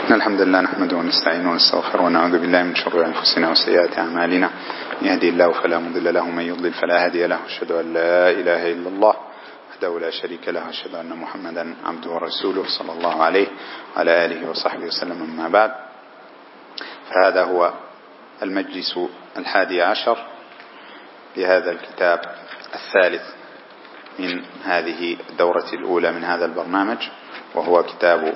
الحمد لله نحمده ونستعينه ونستغفره ونعوذ بالله من شرور أنفسنا وسيئات أعمالنا. يهدي الله فلا مضل له ومن يضلل فلا هادي له. أشهد أن لا إله إلا الله وحده لا شريك له. أشهد أن محمدا عبده ورسوله صلى الله عليه وعلى آله وصحبه وسلم. أما بعد، فهذا هو المجلس 11 لهذا الكتاب الثالث من هذه الدورة الأولى من هذا البرنامج، وهو كتاب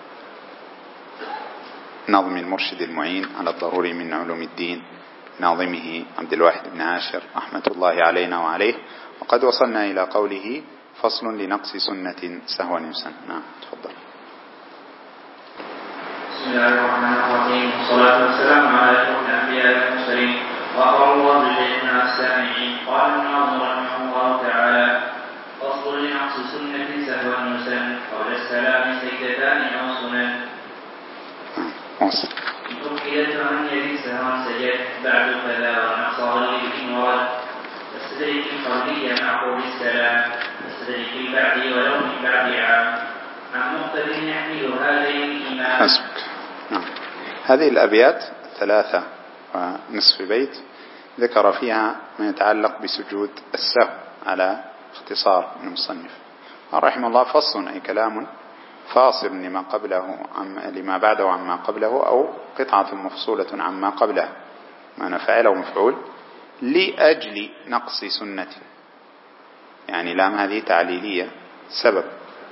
نظم المرشد المعين على الضروري من علوم الدين، ناظمه عبد الواحد بن عاشر رحمة الله علينا وعليه. وقد وصلنا إلى قوله: فصل لنقص سنة سهوا يسن. نعم، تفضل. بسم الله الرحمن الرحيم، والصلاة والسلام على أشرف الأنبياء والمرسلين وأقرب الله بالجنة السامعين. قال الناظم رحمه الله تعالى: فصل لنقص سنة سهوا يسن، قبل السلام سجدتان أو سنن. إن أكدت عن يد سهوا سجد بعد كذا ونقص غلب إن ورد. فاستدرك القولي مع قول السلام، فاستدرك البعد ولو من بعد عام، عن مقتد يحمل هذين الإمام. حسبك. نعم. هذه الأبيات 3 ونصف بيت ذكر فيها ما يتعلق بسجود السهو على اختصار من المصنف رحمه الله. فصل أي كلام فاصل لما بعده عما قبله، أو قطعة مفصولة عما قبله، معنى فاعل أو مفعول، لأجل نقص سنة، يعني لام هذه تعليلية سبب،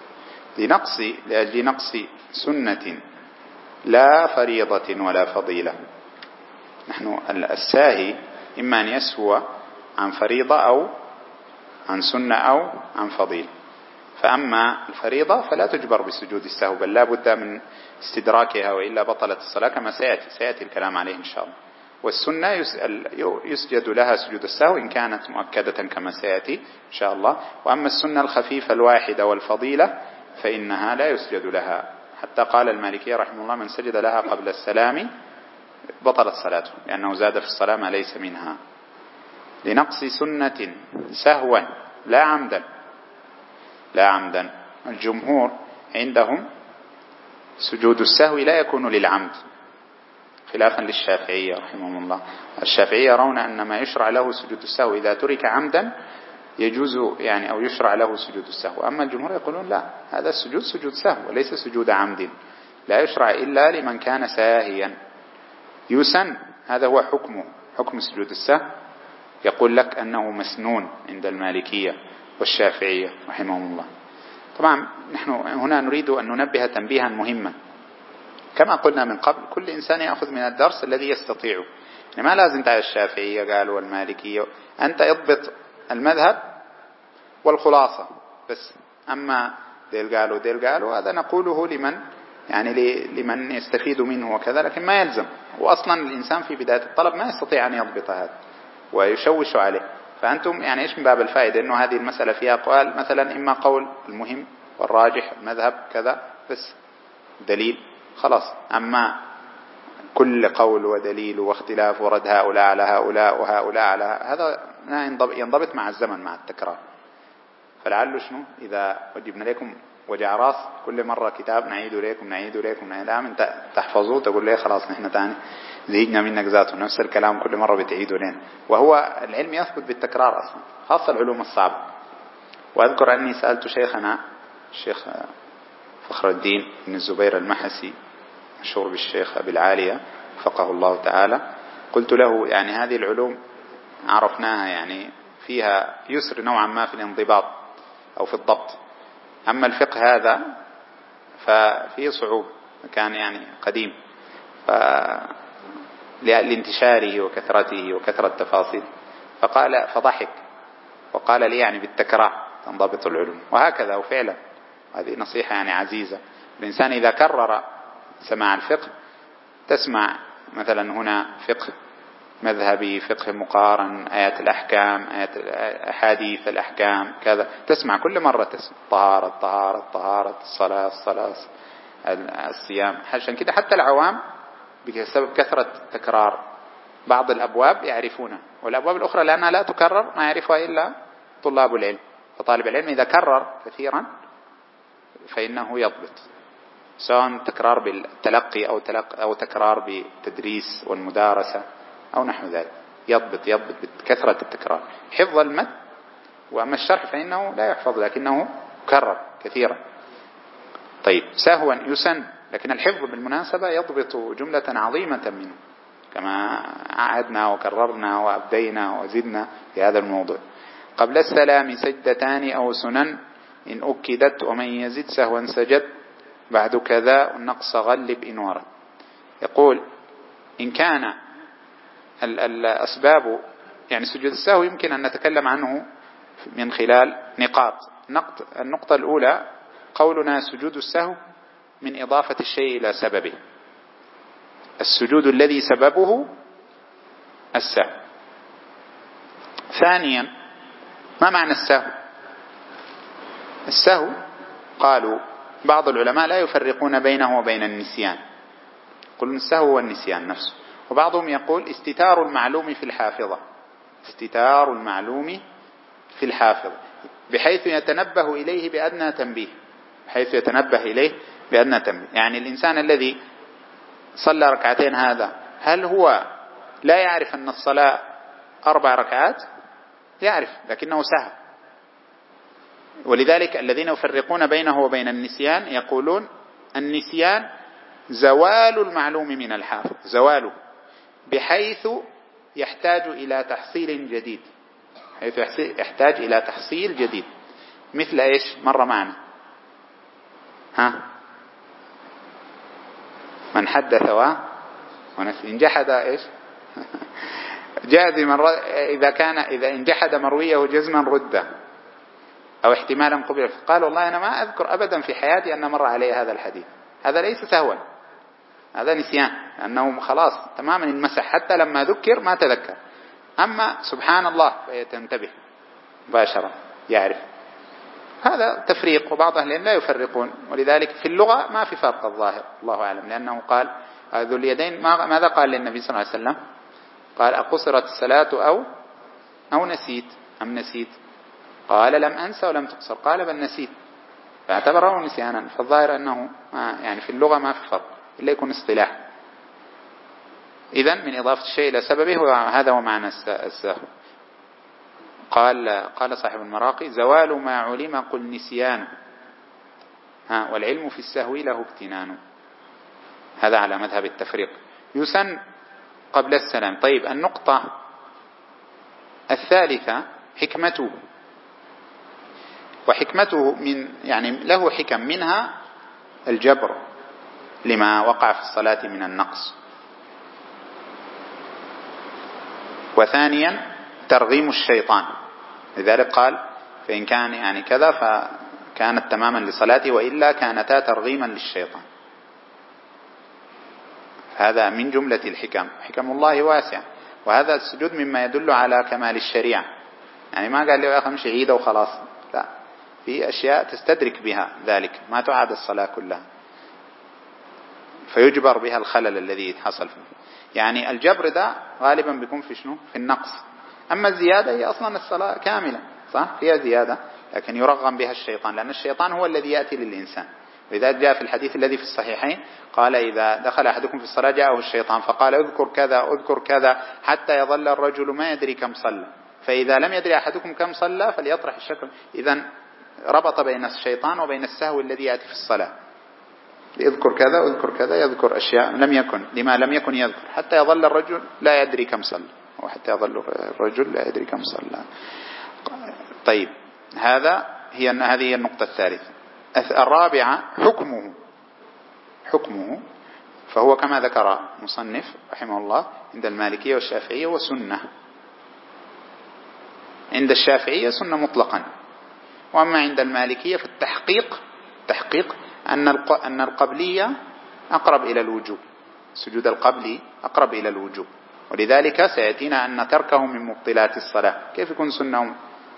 لأجل نقص سنة لا فريضة ولا فضيلة. نحن الساهي إما أن يسهو عن فريضة أو عن سنة أو عن فضيلة. فأما الفريضة فلا تجبر بسجود السهو، بل لا بد من استدراكها، وإلا بطلت الصلاة، كما سيأتي الكلام عليه إن شاء الله. والسنة يسجد لها سجود السهو إن كانت مؤكدة كما سيأتي إن شاء الله. وأما السنة الخفيفة الواحدة والفضيلة فإنها لا يسجد لها، حتى قال المالكية رحمه الله: من سجد لها قبل السلام بطلت صلاته، لأنه زاد في الصلاة ما ليس منها. لنقص سنة سهوا لا عمدا. الجمهور عندهم سجود السهو لا يكون للعمد، خلافا للشافعية رحمهم الله. الشافعية يرون أن ما يشرع له سجود السهو إذا ترك عمدا يجوز، يعني أو يشرع له سجود السهو. أما الجمهور يقولون لا، هذا السجود سجود سهو وليس سجود عمد، لا يشرع إلا لمن كان ساهيا. يسن، هذا هو حكم سجود السهو. يقول لك أنه مسنون عند المالكية والشافعية رحمهم الله. طبعا نحن هنا نريد أن ننبه تنبيها مهما، كما قلنا من قبل: كل إنسان يأخذ من الدرس الذي يستطيعه، يعني ما لازم تعالى الشافعية قالوا والمالكية، أنت اضبط المذهب والخلاصة بس. أما ديل قالوا هذا نقوله لمن يستفيد منه وكذا، لكن ما يلزم. وأصلا الإنسان في بداية الطلب ما يستطيع أن يضبط هذا ويشوش عليه. فأنتم يعني إيش من باب الفائدة أنه هذه المسألة فيها أقوال، مثلا إما قول المهم والراجح المذهب كذا بس دليل خلاص. أما كل قول ودليل واختلاف ورد هؤلاء على هؤلاء وهؤلاء على هذا ينضبط مع الزمن مع التكرار. فلعل شنو إذا وجبنا لكم وجع راس كل مرة كتاب نعيد لكم انت تحفظوه تقول لي خلاص نحن تاني زهقنا منك ذاته، نفس الكلام كل مرة بتعيده لنا. وهو العلم يثبت بالتكرار أصلا، خاصة العلوم الصعبة. وأذكر أني سألت شيخنا الشيخ فخر الدين بن الزبير المحسي، مشهور بالشيخ أبي العالية وفقه الله تعالى، قلت له: يعني هذه العلوم عرفناها يعني فيها يسر نوعا ما في الانضباط أو في الضبط، أما الفقه هذا ففيه صعوبة، كان يعني قديم لانتشاره وكثرته وكثرة تفاصيل. فضحك وقال لي: يعني بالتكرار تنضبط العلوم. وهكذا، وفعلا هذه نصيحة يعني عزيزة. الإنسان إذا كرر سماع الفقه، تسمع مثلا هنا فقه مذهبي، فقه مقارن، آيات الأحكام، أحاديث الأحكام كذا، تسمع كل مرة، تسمع طهارة الصلاة الصيام. عشان كده حتى العوام بسبب كثرة تكرار بعض الأبواب يعرفونها، والأبواب الأخرى لأنها لا تكرر ما يعرفها إلا طلاب العلم. فطالب العلم إذا كرر كثيرا فإنه يضبط. سواء تكرار بالتلقي أو تكرار بالتدريس والمدارسة أو نحو ذلك، يضبط بكثرة التكرار حفظ المد. وأما الشرح فإنه لا يحفظ لكنه كرر كثيرا. طيب سهوا يسن، لكن الحفظ بالمناسبة يضبط جملة عظيمة منه كما عهدنا وكررنا وأبدينا وزدنا في هذا الموضوع. قبل السلام سجدتان أو سنن إن أكدت، ومن يزد سهوا سجد بعد كذا والنقص غلب إن ورد. يقول إن كان الأسباب يعني سجود السهو يمكن أن نتكلم عنه من خلال نقاط. النقطة الأولى قولنا سجود السهو من إضافة الشيء إلى سببه، السجود الذي سببه السهو. ثانيا ما معنى السهو؟ السهو قالوا بعض العلماء لا يفرقون بينه وبين النسيان، يقولون السهو والنسيان نفسه. وبعضهم يقول استتار المعلوم في الحافظة، استتار المعلوم في الحافظة بحيث يتنبه إليه بأدنى تنبيه، بحيث يتنبه إليه بأدنى تنبيه. يعني الإنسان الذي صلى ركعتين هذا هل هو لا يعرف أن الصلاة 4 ركعات؟ يعرف لكنه سهى. ولذلك الذين يفرقون بينه وبين النسيان يقولون النسيان زوال المعلوم من الحافظ، زواله بحيث يحتاج إلى تحصيل جديد، حيث يحتاج إلى تحصيل جديد. مثل إيش؟ مرة معنا من حدث ونسي إن جحد إيش جازما إذا إن جحد مرويه جزما رده أو احتمالا قبل. قال والله أنا ما أذكر أبدا في حياتي أن مر علي هذا الحديث. هذا ليس سهوا، هذا نسيان، لأنه خلاص تماما المسح، حتى لما ذكر ما تذكر. أما سبحان الله فيتنتبه مباشرة يعرف. هذا تفريق، وبعض أهل العلم لا يفرقون. ولذلك في اللغة ما في فرق الظاهر الله أعلم، لأنه قال ذو اليدين ماذا قال للنبي صلى الله عليه وسلم؟ قال أقصرت الصلاة أو نسيت أم نسيت؟ قال لم أنسى ولم تقصر، قال بل نسيت، فاعتبره نسيانا. فالظاهر أنه يعني في اللغة ما في فرق إلا يكون اصطلاح. إذن من إضافة الشيء إلى سببه، وهذا هو معنى السهو. قال صاحب المراقي زوال ما علم قل نسيان، والعلم في السهو له اكتنان. هذا على مذهب التفريق. يسن قبل السلام. طيب النقطة الثالثة حكمته، وحكمته من يعني له حكم، منها الجبر لما وقع في الصلاة من النقص، وثانيا ترغيم الشيطان. لذلك قال فإن كان يعني كذا فكانت تماما لصلاته، وإلا كانتا ترغيما للشيطان. هذا من جملة الحكم. حكم الله واسعة، وهذا السجود مما يدل على كمال الشريعة. يعني ما قال لي يا أخي امشي عيدة وخلاص، لا، في أشياء تستدرك بها ذلك، ما تعاد الصلاة كلها، فيجبر بها الخلل الذي حصل فيه. يعني الجبر ده غالبا بيكون في شنو؟ في النقص. أما الزيادة هي أصلا الصلاة كاملة، صح؟ فيها زيادة لكن يرغم بها الشيطان، لأن الشيطان هو الذي يأتي للإنسان. وإذا جاء في الحديث الذي في الصحيحين قال إذا دخل أحدكم في الصلاة جاءه الشيطان فقال اذكر كذا اذكر كذا حتى يظل الرجل ما يدري كم صلى، فإذا لم يدري أحدكم كم صلى فليطرح الشك. إذن ربط بين الشيطان وبين السهو الذي يأتي في الصلاة. يذكر كذا اذكر كذا، يذكر أشياء لما لم يكن يذكر، حتى يظل الرجل لا يدري كم صلى، وحتى يظل الرجل لا يدري كم صلى. طيب هذه هي النقطة الثالثة. الرابعة حكمه فهو كما ذكر مصنف رحمه الله عند المالكية والشافعية وسنة. عند الشافعية سنة مطلقا، وأما عند المالكية في التحقيق أن القبلية أقرب إلى الوجوب، سجود القبلي أقرب إلى الوجوب، ولذلك سيأتينا أن تركه من مبطلات الصلاة. كيف يكون سنة؟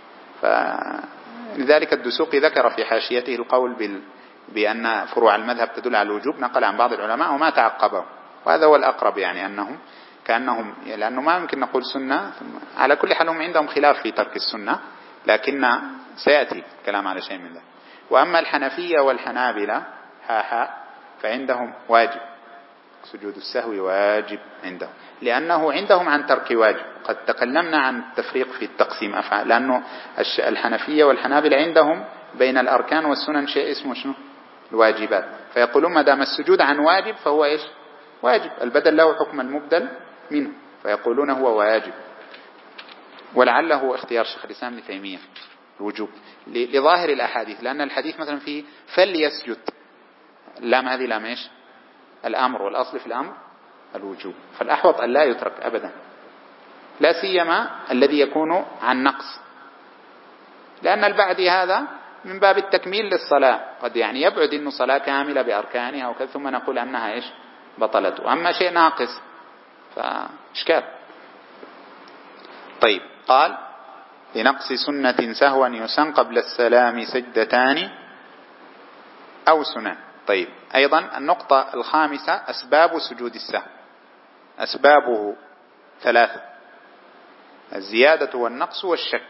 لذلك الدسوقي ذكر في حاشيته القول بأن فروع المذهب تدل على الوجوب، نقل عن بعض العلماء وما تعقبه، وهذا هو الأقرب، يعني أنهم كأنهم، لأنه ما يمكن نقول سنة. على كل حال هم عندهم خلاف في ترك السنة، لكن سيأتي كلام على شيء من ذلك. وأما الحنفية والحنابلة فعندهم واجب، سجود السهو واجب عندهم، لأنه عندهم عن ترك واجب. قد تكلمنا عن التفريق في التقسيم أفعال، لأنه الحنفية والحنابلة عندهم بين الأركان والسنن شيء اسمه شنو؟ الواجبات. فيقولون ما دام السجود عن واجب فهو إيش؟ واجب، البدل له حكم المبدل منه، فيقولون هو واجب. ولعله اختيار شيخ الإسلام ابن تيمية الوجوب لظاهر الأحاديث، لأن الحديث مثلا فيه فليسجد، لام هذه لام إيش؟ الأمر، والأصل في الأمر الوجوب، فالأحوط أن لا يترك أبدا، لا سيما الذي يكون عن نقص، لأن البعدي هذا من باب التكميل للصلاة، قد يعني يبعد إنه صلاة كاملة بأركانها وكذا ثم نقول أنها إيش؟ بطلت، وأما شيء ناقص فإشكال. طيب، قال لنقص سنة سهوا يسن قبل السلام سجدتان أو سنن. طيب، أيضا النقطة الخامسة أسباب سجود السهو. أسبابه ثلاثة: الزيادة والنقص والشك.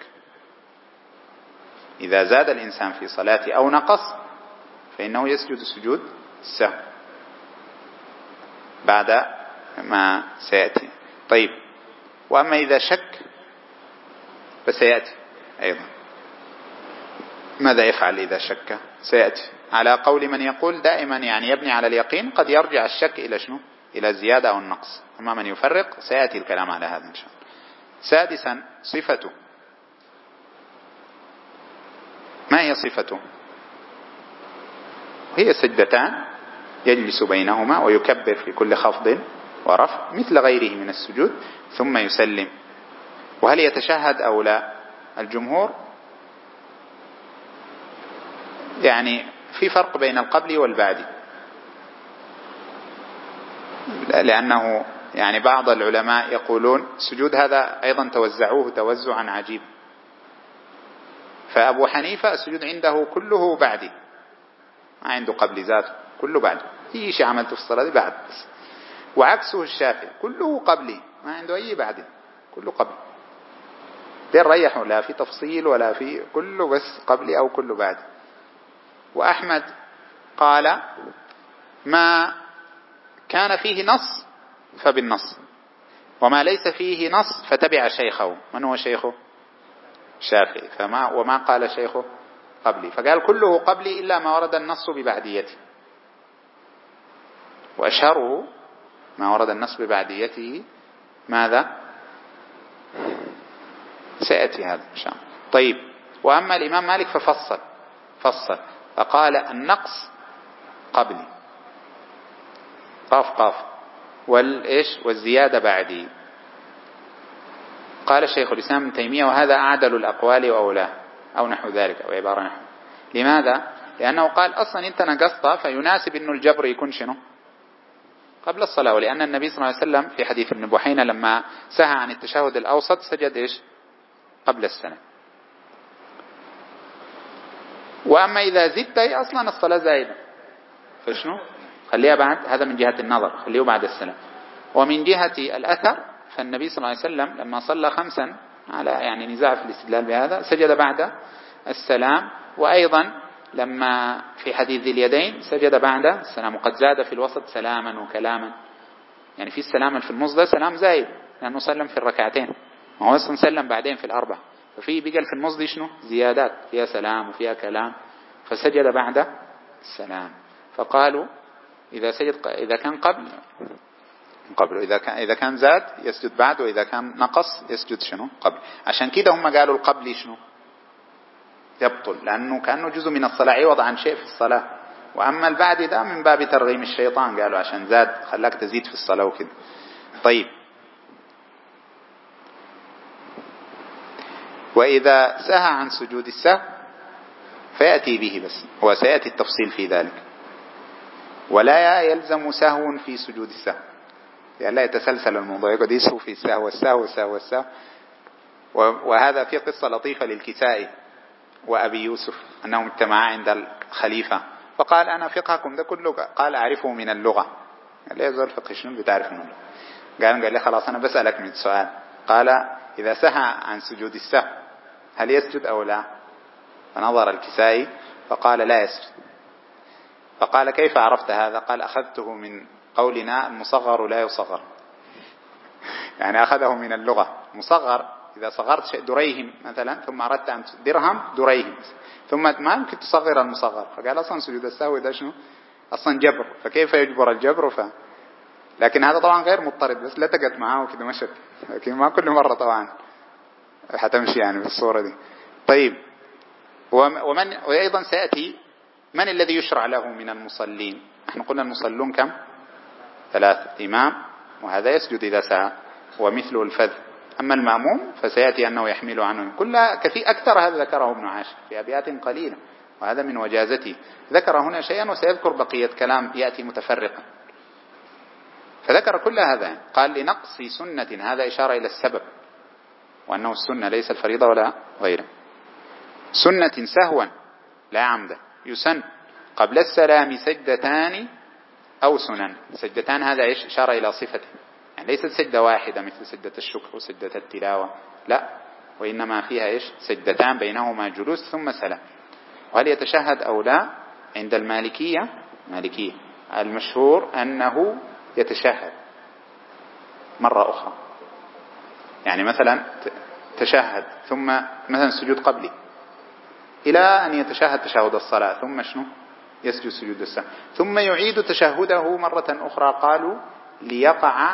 إذا زاد الإنسان في صلاته أو نقص فإنه يسجد سجود السهو بعد ما سيأتي. طيب، وأما إذا شك فسيأتي أيضا ماذا يفعل إذا شك، سيأتي على قول من يقول دائما يعني يبني على اليقين، قد يرجع الشك إلى شنو؟ إلى الزيادة أو النقص. أما من يفرق سيأتي الكلام على هذا إن شاء الله. سادسا، صفته. ما هي صفته؟ هي سجدتان يجلس بينهما ويكبر في كل خفض ورفع مثل غيره من السجود ثم يسلم. وهل يتشهد أو لا؟ الجمهور يعني في فرق بين القبلي والبعدي، لأنه يعني بعض العلماء يقولون السجود هذا أيضا توزعوه توزعا عجيب. فأبو حنيفة السجود عنده كله بعدي، ما عنده قبل ذاته، كله بعد، أي شيء عملته في الصلاة بعد بس. وعكسه الشافعي كله قبلي، ما عنده أي بعد، كله قبل. دين ريحوا، لا في تفصيل ولا في، كله بس قبلي أو كله بعد. وأحمد قال ما كان فيه نص فبالنص، وما ليس فيه نص فتبع شيخه. من هو شيخه؟ الشافعي. وما قال شيخه قبلي، فقال كله قبلي إلا ما ورد النص ببعديته، وأشهره ما ورد النص ببعديته ماذا؟ سيأتي هذا إن شاء الله. طيب، وأما الإمام مالك ففصل فقال النقص قبلي قاف والزيادة بعدي. قال شيخ الإسلام ابن تيمية وهذا أعدل الأقوال وأولاه، أو نحو ذلك، أو عبارة نحو. لماذا؟ لأنه قال أصلا أنت نقصت فيناسب أنه الجبر يكون شنو؟ قبل الصلاة. ولأن النبي صلى الله عليه وسلم في حديث ابن بحينة لما سهى عن التشهد الأوسط سجد إيش؟ قبل السلام. وأما إذا زدت هي أصلا الصلاة زائدة، فشنو؟ خليها بعد، هذا من جهة النظر، خليه بعد السلام. ومن جهة الأثر فالنبي صلى الله عليه وسلم لما صلى 5 على يعني نزاع في الاستدلال بهذا سجد بعد السلام، وأيضا لما في حديث ذي اليدين سجد بعد السلام، وقد زاد في الوسط سلاما وكلاما، يعني في السلام في النص ده سلام زايد لأنه سلم في الركعتين، وهو أصلا سلم بعدين في ال4، ففي بقى في النص دي شنو؟ زيادات فيها سلام وفيها كلام، فسجد بعد السلام. فقالوا إذا كان قبل إذا كان زاد يسجد بعد، وإذا كان نقص يسجد شنو؟ قبل. عشان كده هم قالوا القبل شنو؟ يبطل، لأنه كأنه جزء من الصلاة عوض عن شيء في الصلاة. وأما البعد ده من باب ترغيم الشيطان، قالوا عشان زاد خلاك تزيد في الصلاة وكده. طيب، وإذا سهى عن سجود السهو فيأتي به، بس هو سيأتي التفصيل في ذلك. ولا يلزم سهو في سجود السهو، يعني لا يتسلسل الموضوع يقعد يسهو في السهو. وهذا في قصة لطيفة للكسائي وأبي يوسف أنهم اجتمعا عند الخليفة فقال أنا فقهكم ده كله، قال أعرفه من اللغة. قال لي يزول فقه شنو بتعرف من اللغة؟ قال لي خلاص أنا بسألك من سؤال. قال إذا سهى عن سجود السهو هل يسجد أو لا؟ فنظر الكسائي فقال لا يسجد. فقال كيف عرفت هذا؟ قال أخذته من قولنا المصغر لا يصغر، يعني أخذه من اللغة. مصغر إذا صغرت شيء دريهم مثلا ثم أردت أن درهم دريهم، ثم ما يمكن تصغر المصغر، فقال أصلا سجود السهو ده شنو؟ أصلا جبر، فكيف يجبر الجبر؟ لكن هذا طبعا غير مضطرد، بس لتقت معاه وكده مشت، لكن ما كل مرة طبعا حتمشي يعني بالصورة دي. طيب، وأيضا سيأتي من الذي يشرع له من المصلين؟ نحن قلنا المصلون كم؟ 3، إمام وهذا يسجد إذا سعى ومثله الفذ. أما المأموم فسيأتي أنه يحمل عنه كلها كثير أكثر. هذا ذكره ابن عاشر في أبيات قليلة، وهذا من وجازته. ذكر هنا شيئا وسيذكر بقية كلام يأتي متفرقا. فذكر كل هذا، قال لنقص سنة، هذا إشارة إلى السبب، وأنه السنة ليس الفريضة ولا غيره. سنة سهوا لا عمدا يسن قبل السلام سجدتان أو سنن. سجدتان هذا إيش؟ إشارة إلى صفته، يعني ليست سجدة واحدة مثل سجدة الشكر وسجدة التلاوة، لا، وإنما فيها إيش؟ سجدتان بينهما جلوس ثم سلام. وهل يتشهد أو لا؟ عند المالكية المشهور أنه يتشهد مرة أخرى، يعني مثلا تشهد ثم مثلا سجود قبلي إلى أن يتشهد تشهد الصلاة، ثم شنو؟ يسجد سجود السهو، ثم يعيد تشهده مرة أخرى. قالوا ليقع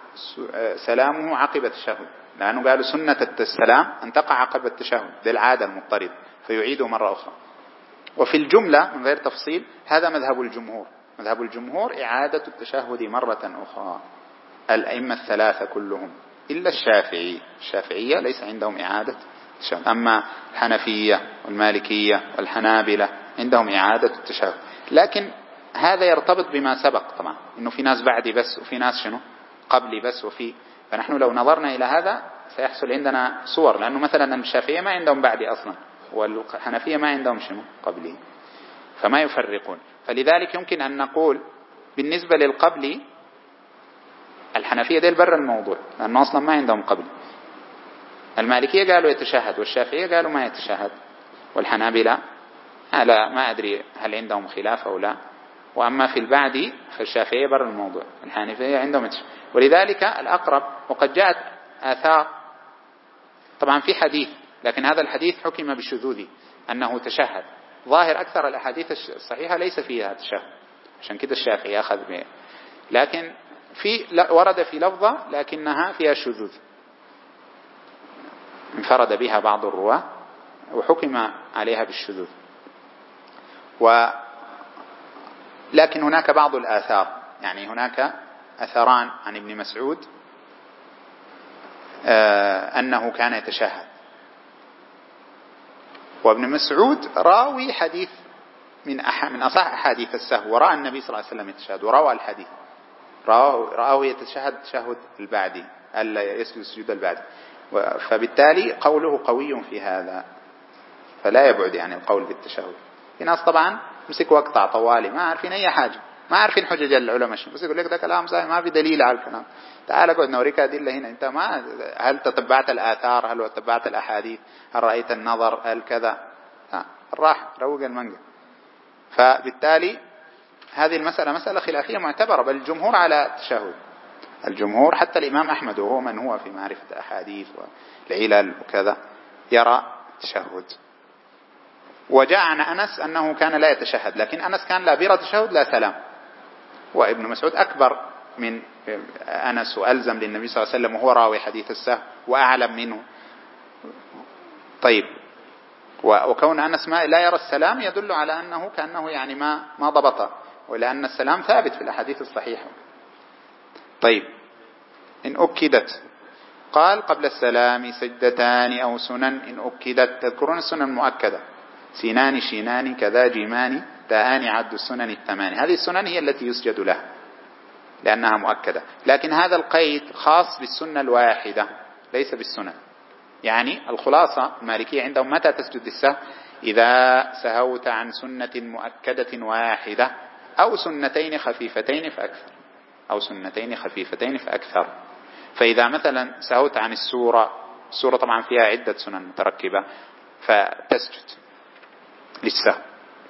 سلامه عقب التشهد، لأنه قالوا سنة السلام أن تقع عقب التشهد، ذي العادة المضطرد، فيعيده مرة أخرى. وفي الجملة من غير تفصيل هذا مذهب الجمهور. مذهب الجمهور إعادة التشهد مرة أخرى. الأئمة الثلاثة كلهم إلا الشافعية ليس عندهم إعادة التشهد. أما الحنفية والمالكية والحنابلة عندهم إعادة التشهد. لكن هذا يرتبط بما سبق طبعا، إنه في ناس بعدي بس وفي ناس شنو قبلي بس فنحن لو نظرنا إلى هذا سيحصل عندنا صور، لأنه مثلا الشافعية ما عندهم بعدي أصلا، والحنفية ما عندهم شنو قبلي، فما يفرقون. فلذلك يمكن أن نقول بالنسبة للقبلي الحنفية ديل برا الموضوع، لأنه أصلا ما عندهم قبل. المالكية قالوا يتشهد، والشافعية قالوا ما يتشهد، والحنابلة لا، ما أدري هل عندهم خلاف أو لا. وأما في البعد فالشافعية برا الموضوع، الحنفية عندهم يتشهد. ولذلك الأقرب، وقد جاءت آثار طبعا في حديث، لكن هذا الحديث حكم بالشذوذ أنه تشهد. ظاهر أكثر الأحاديث الصحيحة ليس فيها تشهد، عشان كده الشافعي أخذ به. لكن ورد في لفظة لكنها فيها شذوذ، انفرد بها بعض الرواة وحكم عليها بالشذوذ. لكن هناك بعض الآثار، يعني هناك أثران عن ابن مسعود أنه كان يتشهد. وابن مسعود راوي حديث من أصح أحاديث السهو، ورأى النبي صلى الله عليه وسلم يتشهد، وروى الحديث، رأوا يتشهد تشهد البعدي، ألا يسجد سجود البعدي. فبالتالي قوله قوي في هذا، فلا يبعد يعني القول بالتشهد. في ناس طبعا مسك وقطع طوالي ما عارفين أي حاجة، ما عارفين حجج العلماء، بس يقول لك ده كلام صحيح ما في دليل على الكلام. تعال اقعد نوريك أدلة هنا. أنت ما هل تتبعت الآثار؟ هل تتبعت الأحاديث؟ هل رأيت النظر؟ هل كذا؟ راح روق المنقى. فبالتالي هذه المسألة مسألة خلافية معتبرة، بل الجمهور على التشهد. الجمهور حتى الإمام أحمد وهو من هو في معرفة الأحاديث والعلل وكذا يرى التشهد. وجاء عن أنس أنه كان لا يتشهد، لكن أنس كان لا بيرى تشهد لا سلام، وابن مسعود أكبر من أنس وألزم للنبي صلى الله عليه وسلم، وهو راوي حديث السهو وأعلم منه. طيب، وكون أنس لا يرى السلام يدل على أنه كأنه يعني ما ضبط، ولأن السلام ثابت في الأحاديث الصحيحة. طيب، إن أكدت، قال قبل السلام سجدتان أو سنن إن أكدت. تذكرون السنن المؤكدة، سينان شينان كذا جيمان تاءان عد السنن الثمان. هذه السنن هي التي يسجد لها لأنها مؤكدة، لكن هذا القيد خاص بالسنة الواحدة ليس بالسنن. يعني الخلاصة المالكية عندهم متى تسجد السهو؟ إذا سهوت عن سنة مؤكدة واحدة أو سنتين خفيفتين فأكثر، أو سنتين خفيفتين فأكثر. فإذا مثلا سهوت عن السورة طبعا فيها عدة سنن متركبة فتسجد للسهو.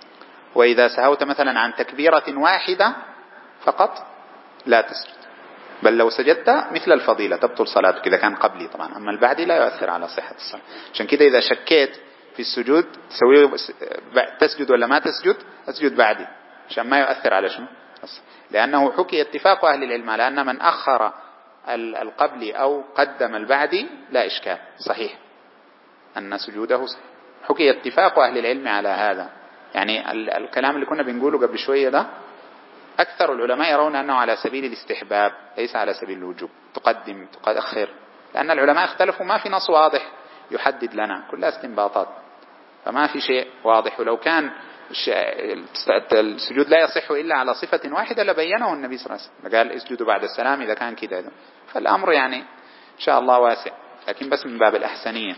وإذا سهوت مثلا عن تكبيرة واحدة فقط لا تسجد، بل لو سجدت مثل الفضيلة تبطل صلاتك إذا كان قبلي طبعا، أما البعدي لا يؤثر على صحة الصلاة. عشان كده إذا شكيت في السجود تسجد ولا ما تسجد، أسجد بعدي عشان ما يؤثر على شنو، لأنه حكي اتفاق أهل العلم على أن من أخر القبلي أو قدم البعدي لا إشكال، صحيح أن سجوده صحيح، حكي اتفاق أهل العلم على هذا. يعني الكلام اللي كنا بنقوله قبل شوية ده أكثر العلماء يرون أنه على سبيل الاستحباب ليس على سبيل الوجوب، تقدم تؤخر، لأن العلماء اختلفوا، ما في نص واضح يحدد لنا، كلها استنباطات، فما في شيء واضح. ولو كان السجود لا يصح إلا على صفة واحدة لبينه النبي صلى الله عليه وسلم، قال اسجدوا بعد السلام إذا كان كده. فالأمر يعني إن شاء الله واسع، لكن بس من باب الأحسنية.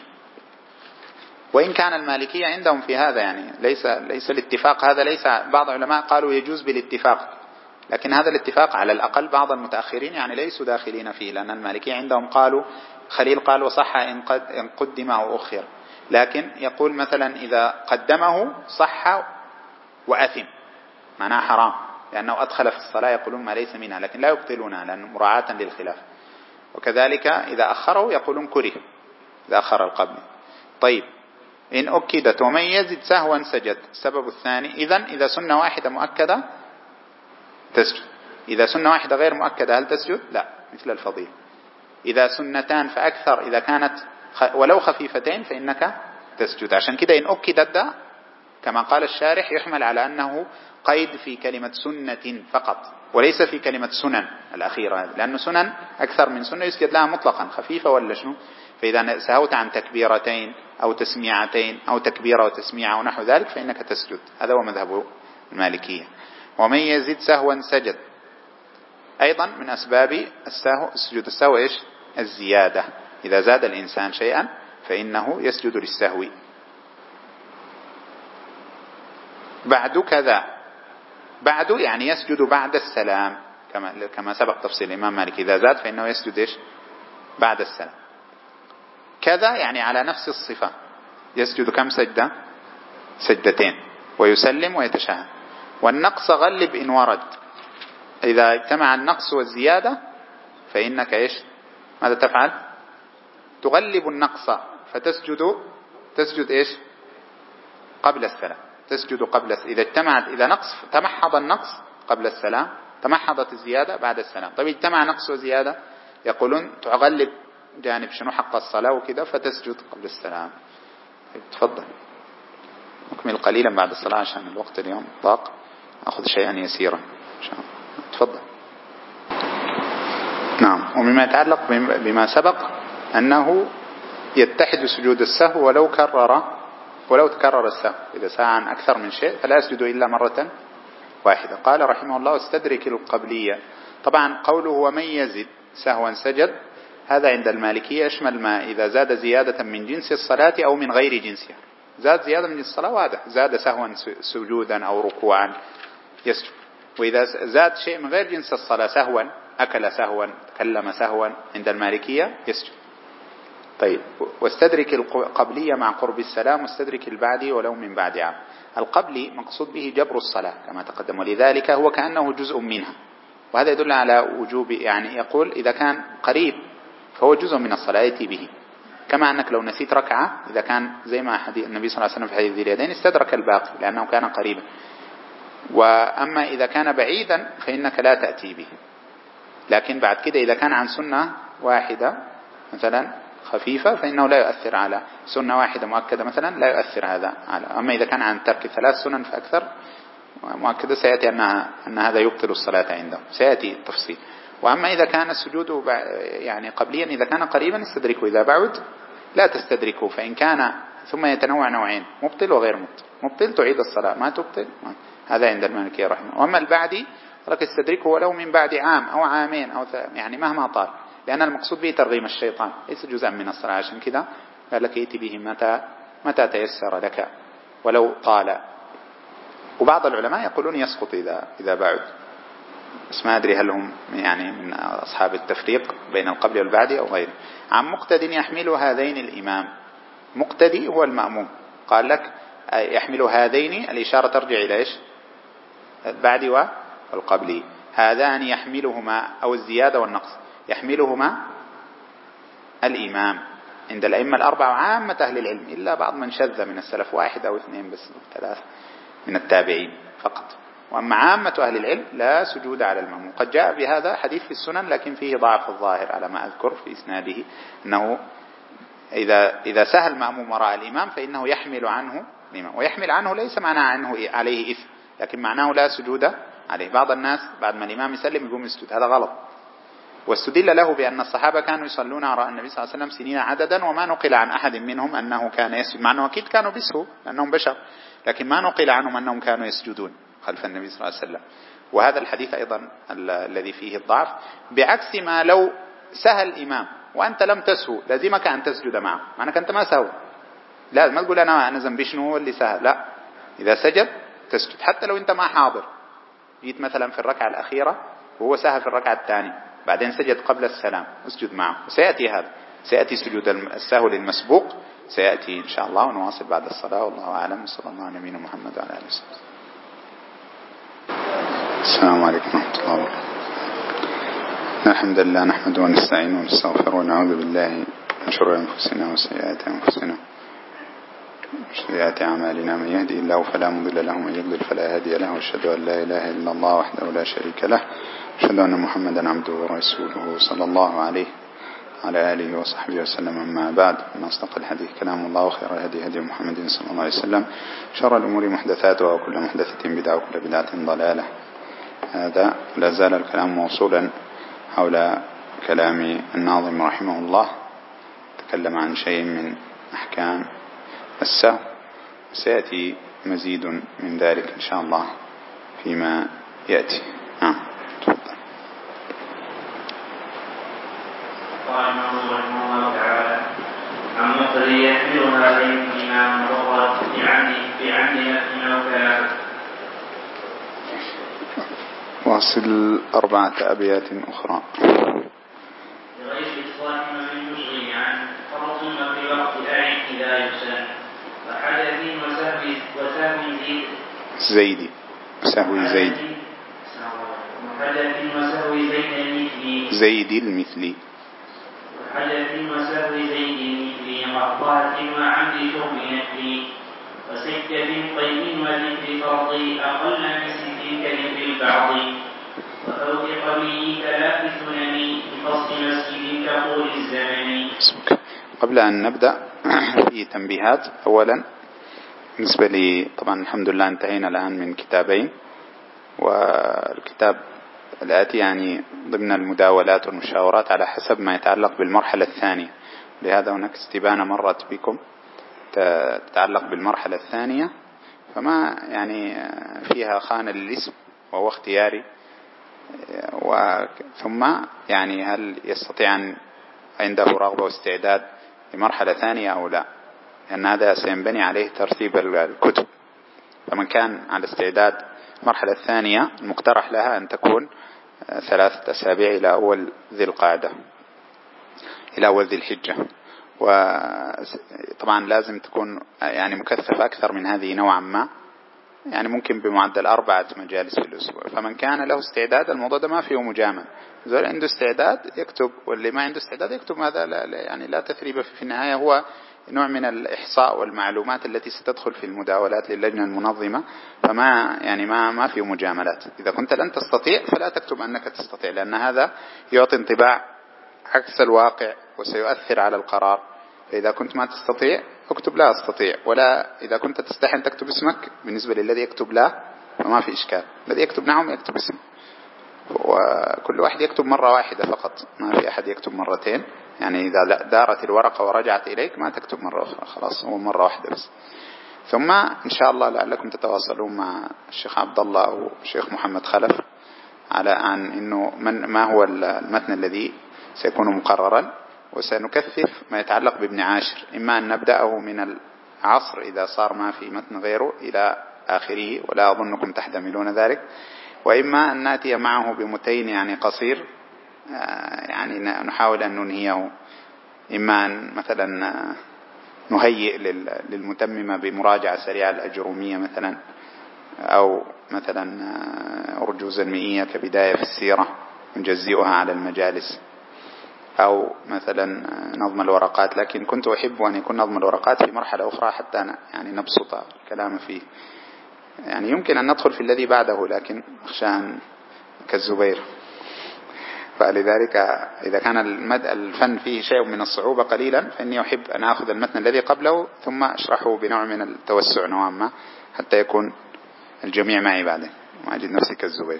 وإن كان المالكية عندهم في هذا يعني ليس الاتفاق هذا، ليس بعض العلماء قالوا يجوز بالاتفاق، لكن هذا الاتفاق على الأقل بعض المتأخرين يعني ليسوا داخلين فيه، لأن المالكية عندهم قالوا خليل قال وصح إن قدم أو أخر، لكن يقول مثلا إذا قدمه صح وأثم، معناه حرام لأنه أدخل في الصلاة، يقولون ما ليس منها، لكن لا يبطلونها لأنه مراعاة للخلاف. وكذلك إذا أخره يقولون كره إذا أخر القبل. طيب إن أكدت ومن يزد سهوا سجد، السبب الثاني إذا سنة واحدة مؤكدة تسجد، إذا سنة واحدة غير مؤكدة هل تسجد؟ لا، مثل الفضيل. إذا سنتان فأكثر إذا كانت ولو خفيفتين فإنك تسجد. عشان كده إن أكدت ده كما قال الشارح يحمل على أنه قيد في كلمة سنة فقط، وليس في كلمة سنن الأخيرة هذه، لأنه سنن أكثر من سنة يسجد لها مطلقا خفيفة ولا شنو. فإذا سهوت عن تكبيرتين أو تسميعتين أو تكبيرة وتسميعة ونحو ذلك فإنك تسجد، هذا هو مذهب المالكية. ومن يزد سهوا سجد، أيضا من أسباب السهو سجود السهو إيش؟ الزيادة، إذا زاد الإنسان شيئا فإنه يسجد للسهو. بعد كذا، بعد يعني يسجد بعد السلام، كما سبق تفصيل الإمام مالك، إذا زاد فإنه يسجد إيش؟ بعد السلام. كذا يعني على نفس الصفة يسجد كم سجدة؟ سجدتين، ويسلم ويتشهد. والنقص غلب إن ورد، إذا اجتمع النقص والزيادة فإنك إيش؟ ماذا تفعل؟ تغلب النقص فتسجد إيش؟ قبل السلام، تسجد قبل إذا اجتمعت، إذا نقص تمحض النقص قبل السلام، تمحضت الزيادة بعد السلام. طيب اجتمع نقص وزيادة يقولون تغلب جانب شنو حق الصلاة وكذا فتسجد قبل السلام. تفضل نكمل قليلا بعد الصلاة عشان الوقت اليوم ضاق، أخذ شيئا يسيرا إن شاء الله. تفضل. نعم. ومما يتعلق بما سبق أنه يتحد سجود السهو ولو تكرر السهو، إذا سعى عن أكثر من شيء فلا يسجد إلا مرة واحدة. قال رحمه الله استدرك القبلية. طبعا قوله ومن يزد سهوا سجد هذا عند المالكية يشمل ما إذا زاد زيادة من جنس الصلاة أو من غير جنسها. زاد زيادة من الصلاة واضح، زاد سهوا سجودا أو ركوعا يسجد. وإذا زاد شيء من غير جنس الصلاة سهوا، أكل سهوا، تكلم سهوا، عند المالكية يسجد. طيب واستدرك القبلية مع قرب السلام، واستدرك البعدي ولو من بعد عام. القبلي مقصود به جبر الصلاة كما تقدم، ولذلك هو كأنه جزء منها، وهذا يدل على وجوب، يعني يقول إذا كان قريب فهو جزء من الصلاة يأتي به، كما أنك لو نسيت ركعة إذا كان زي ما حديث النبي صلى الله عليه وسلم في حديث ذي اليدين استدرك الباقي لأنه كان قريبا. وأما إذا كان بعيدا فإنك لا تأتي به، لكن بعد كده إذا كان عن سنة واحدة مثلا خفيفة فإنه لا يؤثر على سنة واحدة مؤكدة مثلا، لا يؤثر هذا على. أما إذا كان عن ترك 3 سنن فأكثر مؤكدة سيأتي أن هذا يبطل الصلاة عنده، سيأتي التفصيل. وأما إذا كان السجود يعني قبليا إذا كان قريبا استدركه، إذا بعد لا تستدركه، فإن كان ثم يتنوع نوعين مبطل وغير مبطل. مبطل تعيد الصلاة، ما تبطل هذا عند المالكية رحمه. وأما البعدي لك استدركه ولو من بعد عام أو عامين أو يعني مهما طال، لأن المقصود به ترغيم الشيطان ليس جزءا من الصلاة. عشان كذا قال لك ائت به متى تيسر لك ولو طال. وبعض العلماء يقولون يسقط إذا بعد، بس ما أدري هل هم يعني من أصحاب التفريق بين القبل والبعد أو غيره. عن مقتد يحمل هذين الإمام، مقتدي هو المأموم، قال لك يحمل هذين الإشارة ترجع إلى إيش؟ البعد والقبل. هذان يحملهما أو الزيادة والنقص يحملهما الإمام عند الأئمة الأربعة وعامة أهل العلم، إلا بعض من شذ من السلف، 1 أو 2 بس 3 من التابعين فقط. وأما عامة أهل العلم لا سجود على المأموم. قد جاء بهذا حديث في السنن لكن فيه ضعف الظاهر على ما أذكر في إسناده، أنه إذا سهل المأموم وراء الإمام فإنه يحمل عنه الإمام، ويحمل عنه ليس معناه عنه عليه إثم، لكن معناه لا سجود عليه. بعض الناس بعد ما الإمام يسلم يقوم يسجد، هذا غلط. واستدل له بأن الصحابة كانوا يصلون وراء النبي صلى الله عليه وسلم سنين عددا، وما نقل عن أحد منهم أنه كان يسجد، مع أنه أكيد كانوا بسهو لأنهم بشر، لكن ما نقل عنهم أنهم كانوا يسجدون خلف النبي صلى الله عليه وسلم. وهذا الحديث أيضا الذي فيه الضعف، بعكس ما لو سهل الإمام وأنت لم تسهو لازمك أن تسجد معه، معناك أنت ما سهو، لا ما تقول أنا ذنبي شنو اللي سهل، لا، إذا سجد تسجد حتى لو أنت ما حاضر. جيت مثلا في الركعة الأخيرة وهو سهل في الركعة الثانية بعدين سجد قبل السلام، اسجد معه. وسيأتي هذا، سيأتي سجود السهو للمسبوق، سيأتي إن شاء الله، ونواصل بعد الصلاة. والله أعلم، صلى الله على نبينا محمد وعلى آله وسلم. السلام عليكم ورحمة الله وبركاته. الحمد لله نحمده ونستعينه ونستغفره ونعوذ بالله من شرور أنفسنا وسيئات أنفسنا وسيئات أعمالنا، من يهدي الله فلا مضل له ومن يضلل فلا هادي له، وأشهد أن لا إله إلا الله وحده لا شريك له، وأشهد أن محمدا عبده ورسوله صلى الله عليه وعلى آله وصحبه وسلم. أما بعد، من أصدق الحديث كلام الله، وخير الهدي هدي محمد صلى الله عليه وسلم، شر الأمور محدثاتها، وكل محدثة بدعة، وكل بدعة ضلالة. هذا لا زال الكلام موصولا حول كلام الناظم رحمه الله، تكلم عن شيء من أحكام السهو، سيأتي مزيد من ذلك إن شاء الله فيما يأتي. نعم، تفضل. قال الناظم رحمه الله تعالى: عن مقتضي يحمل هذين الإمام ضرت بعمد نفي أو كلام. واصل 4 أبيات أخرى. بغير إصلاح من يشغل عنه فرض في وقت أعن إذا يحسن، وحدث وسهو زيد سهو زيد وحدث وسهو زيد المثلي وحدث وسهو زيد المثلي وقطعة وعمد شرب نفلي وسجدة قيد وذكر فرض أقل من 60 كذكر البعض وفوق قبله 3 سنن بفصل مسجد كطول الزمن. قبل أن نبدأ في تنبيهات. أولا بالنسبة لي طبعا الحمد لله انتهينا الآن من كتابين، والكتاب الآتي يعني ضمن المداولات والمشاورات على حسب ما يتعلق بالمرحلة الثانية، لهذا هناك استبانة مرت بكم تتعلق بالمرحلة الثانية، فما يعني فيها خانة للاسم وهو اختياري، ثم يعني هل يستطيع أن عنده رغبة واستعداد لمرحلة ثانية أو لا، لأن هذا سينبني عليه ترتيب الكتب. فمن كان على استعداد المرحلة الثانية المقترح لها أن تكون 3 أسابيع إلى أول ذي القعدة، إلى أول ذي الحجة، وطبعا لازم تكون يعني مكثفة أكثر من هذه نوعا ما، يعني ممكن بمعدل 4 مجالس في الأسبوع. فمن كان له استعداد، الموضوع ده ما فيه مجامل، إذا عنده استعداد يكتب، واللي ما عنده استعداد يكتب. هذا يعني لا تثريب في النهاية، هو نوع من الإحصاء والمعلومات التي ستدخل في المداولات للجنة المنظمة، فما يعني ما فيه مجاملات. إذا كنت لن تستطيع فلا تكتب أنك تستطيع، لأن هذا يعطي انطباع عكس الواقع وسيؤثر على القرار. فإذا كنت ما تستطيع اكتب لا أستطيع، ولا إذا كنت تستحي أن تكتب اسمك بالنسبة للذي يكتب لا فما في إشكال، الذي يكتب نعم يكتب اسمه، وكل واحد يكتب مرة واحدة فقط، ما في أحد يكتب مرتين. يعني إذا دارت الورقة ورجعت إليك ما تكتب مرة أخرى، خلاص هو مرة واحدة بس. ثم إن شاء الله لعلكم تتواصلون مع الشيخ عبد الله أو الشيخ محمد خلف عن إنه ما هو المتن الذي سيكون مقررا، وسنكثف ما يتعلق بابن عاشر، إما أن نبدأه من العصر إذا صار ما في متن غيره إلى آخره، ولا أظنكم تحتملون ذلك، وإما أن نأتي معه بمتين يعني قصير، يعني نحاول أن ننهيه، إما أن مثلا نهيئ للمتممة بمراجعة سريعة الأجرومية مثلا، أو مثلا أرجوز المئية كبداية في السيرة نجزئها على المجالس، أو مثلا نظم الورقات. لكن كنت أحب أن يكون نظم الورقات في مرحلة أخرى حتى يعني نبسط الكلام فيه. يعني يمكن أن ندخل في الذي بعده، لكن أخشى أن كالزبير. فلذلك إذا كان الفن فيه شيء من الصعوبة قليلا، فإني أحب أن أخذ المتن الذي قبله ثم أشرحه بنوع من التوسع نوعا ما، حتى يكون الجميع معي بعدين وما أجد نفسي كالزبير.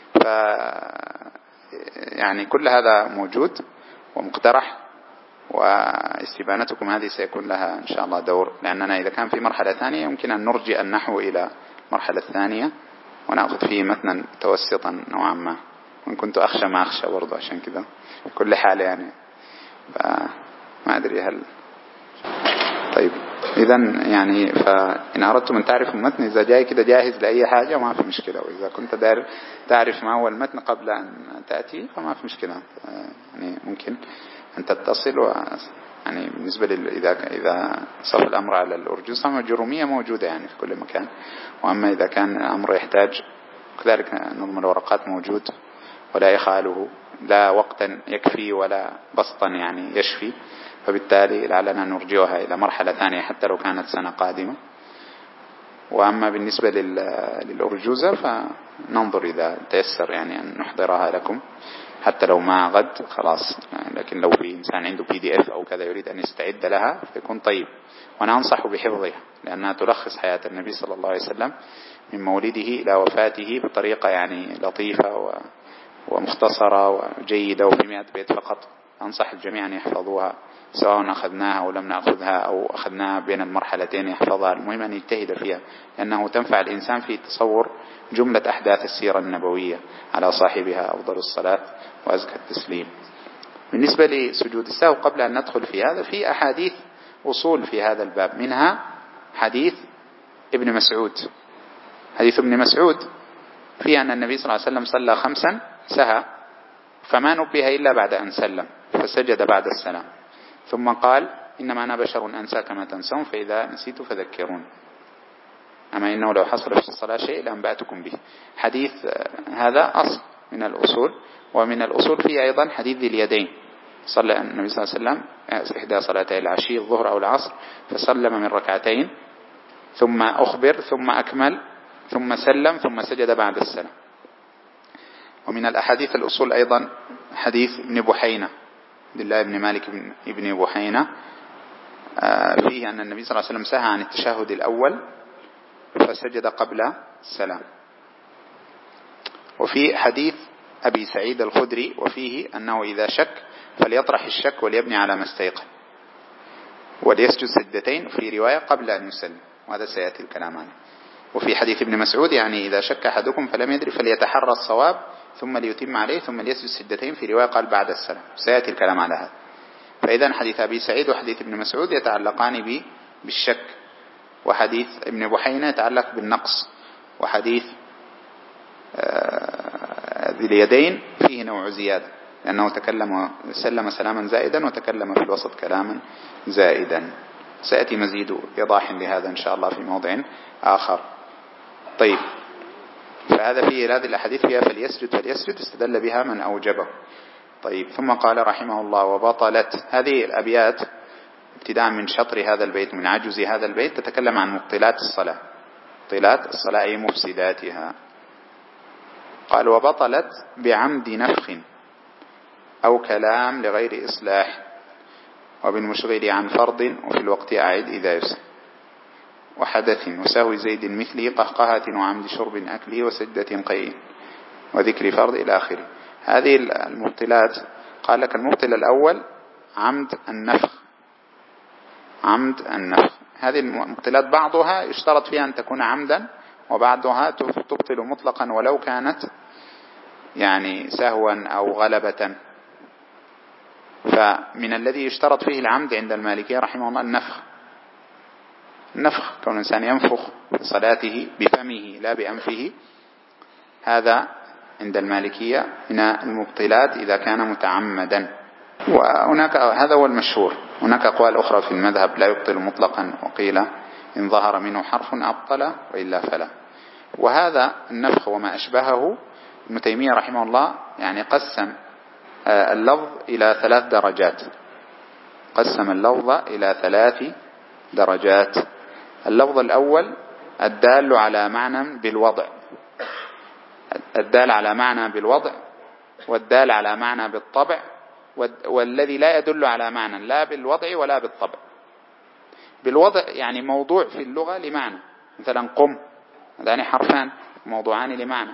يعني كل هذا موجود ومقترح، واستبانتكم هذه سيكون لها إن شاء الله دور، لأننا إذا كان في مرحلة ثانية يمكن أن نرجع النحو إلى المرحلة الثانية ونأخذ فيه متنا متوسطا نوعا ما، وإن كنت أخشى ما أخشى برضه عشان كذا في كل حال يعني. فما أدري هل طيب إذن يعني فإن أردتم أن تعرفوا المتن إذا جاي كده جاهز لأي حاجة ما في مشكلة، وإذا كنت تعرف ما هو المتن قبل أن تأتي فما في مشكلة. يعني ممكن أن تتصل يعني بالنسبة إذا صف الأمر على الأرجوز الجرومية موجودة يعني في كل مكان. وأما إذا كان الأمر يحتاج كذلك نظم الورقات موجود ولا يخاله، لا وقتا يكفي ولا بسطا يعني يشفي، فبالتالي لعلنا نرجعها إلى مرحلة ثانية حتى لو كانت سنة قادمة. وأما بالنسبة للأرجوزة فننظر إذا تيسر يعني أن نحضرها لكم حتى لو ما غد خلاص، لكن لو في إنسان عنده PDF أو كذا يريد أن يستعد لها فيكون طيب. وأنا أنصح بحفظها لأنها تلخص حياة النبي صلى الله عليه وسلم من مولده إلى وفاته بطريقة يعني لطيفة ومختصرة وجيدة وفي 100 بيت فقط. أنصح الجميع أن يحفظوها سواء أخذناها أو لم نأخذها أو أخذناها بين المرحلتين يحفظها. المهم أن يجتهد فيها لأنه تنفع الإنسان في تصور جملة أحداث السيرة النبوية على صاحبها أفضل الصلاة وأزكى التسليم. بالنسبة لسجود السهو قبل أن ندخل في هذا، في أحاديث أصول في هذا الباب، منها حديث ابن مسعود. حديث ابن مسعود فيه أن النبي صلى الله عليه وسلم صلى 5 سهى فما نبه إلا بعد أن سلم فسجد بعد السلام، ثم قال إنما أنا بشر أنسى كما تنسون فإذا نسيت فذكرون، أما إنه لو حصل في الصلاة شيء لأنبأتكم به. حديث هذا أصل من الأصول. ومن الأصول فيه أيضا حديث ذي اليدين، صلى النبي صلى الله عليه وسلم إحدى صلاتي العشي الظهر أو العصر فسلم من ركعتين ثم أخبر ثم أكمل ثم سلم ثم سجد بعد السلام. ومن الأحاديث الأصول أيضا حديث ابن بحينة عبد الله بن مالك ابن بحينة فيه أن النبي صلى الله عليه وسلم سهى عن التشهد الأول فسجد قبل السلام. وفي حديث أبي سعيد الخدري وفيه أنه إذا شك فليطرح الشك وليبني على ما استيقن وليسجد سجدتين في رواية قبل أن يسلم، وهذا سيأتي الكلام عنه. وفي حديث ابن مسعود يعني إذا شك أحدكم فلم يدري فليتحرى الصواب ثم ليتم عليه ثم ليسجد سجدتين في رواية قال بعد السلام، سيأتي الكلام على هذا. فإذا حديث أبي سعيد وحديث ابن مسعود يتعلقان بالشك، وحديث ابن بحينة يتعلق بالنقص، وحديث ذي اليدين فيه نوع زيادة لأنه سلم سلاما زائدا وتكلم في الوسط كلاما زائدا. سيأتي مزيد إيضاح لهذا إن شاء الله في موضع آخر. طيب، فهذا فيه هذه الأحاديث فيها فليسجد استدل بها من أوجبه. طيب، ثم قال رحمه الله وبطلت. هذه الأبيات ابتداء من شطر هذا البيت من عجز هذا البيت تتكلم عن مبطلات الصلاة. مبطلات الصلاة أي مفسداتها. قال وبطلت بعمد نفخ أو كلام لغير إصلاح وبالمشغل عن فرض وفي الوقت أعد إذا يسر وحدث وسهو زيد مثله قهقهة وعمد شرب أكله وسجدة قيء وذكر فرض إلى آخره. هذه المبطلات قال لك المبطل الأول عمد النفخ. عمد النفخ هذه المبطلات بعضها يشترط فيها أن تكون عمدا وبعضها تبطل مطلقا ولو كانت يعني سهوا أو غلبة. فمن الذي يشترط فيه العمد عند المالكية رحمه الله النفخ كون الإنسان ينفخ في صلاته بفمه لا بأنفه، هذا عند المالكية من المبطلات إذا كان متعمدا. وهناك هذا هو المشهور. هناك أقوال أخرى في المذهب لا يبطل مطلقا، وقيل إن ظهر منه حرف أبطل وإلا فلا. وهذا النفخ وما أشبهه ابن تيمية رحمه الله يعني قسم اللفظ إلى 3 درجات. قسم اللفظ إلى 3 درجات. اللفظ الأول الدال على معنى بالوضع، الدال على معنى بالوضع، والدال على معنى بالطبع، والذي لا يدل على معنى لا بالوضع ولا بالطبع. بالوضع يعني موضوع في اللغة لمعنى، مثلا قم، هذان حرفان موضوعان لمعنى.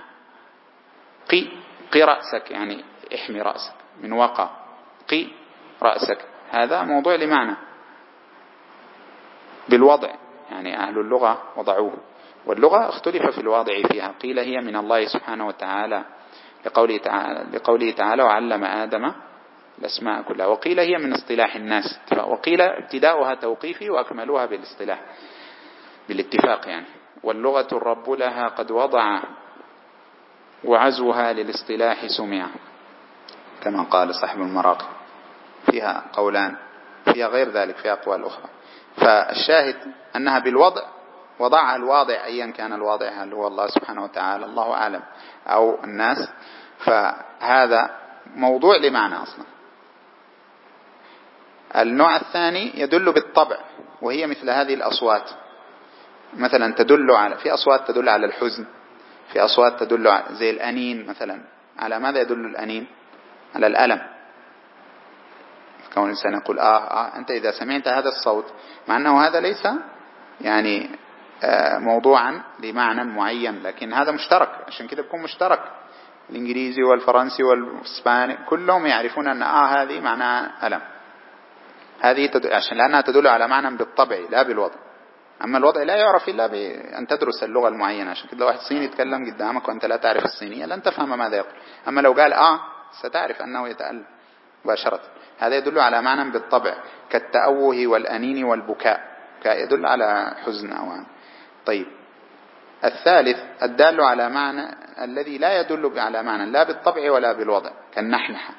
قي رأسك يعني احمي رأسك من وقع، قي رأسك هذا موضوع لمعنى. بالوضع يعني أهل اللغة وضعوه، واللغة اختلف في الواضع فيها. قيل هي من الله سبحانه وتعالى لقوله تعالى وعلم آدم الأسماء كلها، وقيل هي من اصطلاح الناس، وقيل ابتداؤها توقيفي وأكملوها بالاصطلاح بالاتفاق يعني. واللغة الرب لها قد وضع وعزوها للاصطلاح سمع، كما قال صاحب المراقي. فيها قولان، فيها غير ذلك، فيها أقوال أخرى. فالشاهد أنها بالوضع، وضعها الواضع أيا كان الواضع، هل هو الله سبحانه وتعالى الله أعلم أو الناس، فهذا موضوع لمعنى أصلا. النوع الثاني يدل بالطبع، وهي مثل هذه الأصوات، مثلا تدل على، في أصوات تدل على الحزن، في أصوات تدل على زي الأنين مثلا. على ماذا يدل الأنين؟ على الألم. كون الإنسان يقول أنت إذا سمعت هذا الصوت، مع أنه هذا ليس يعني موضوعا لمعنى معين، لكن هذا مشترك، عشان كده بيكون مشترك. الإنجليزي والفرنسي والإسباني كلهم يعرفون أن هذه معناها ألم. هذه عشان لأنها تدل على معنى بالطبع لا بالوضع. أما الوضع لا يعرف إلا بأن تدرس اللغة المعينة. عشان كده لو واحد صيني يتكلم قدامك وأنت لا تعرف الصينية لن تفهم ماذا يقول. أما لو قال ستعرف أنه يتألم مباشرة. هذا يدل على معنى بالطبع، كالتأوه والأنين والبكاء، يدل على حزن أو عن. طيب الثالث الدال على معنى الذي لا يدل على معنى لا بالطبع ولا بالوضع، كالنحنحة.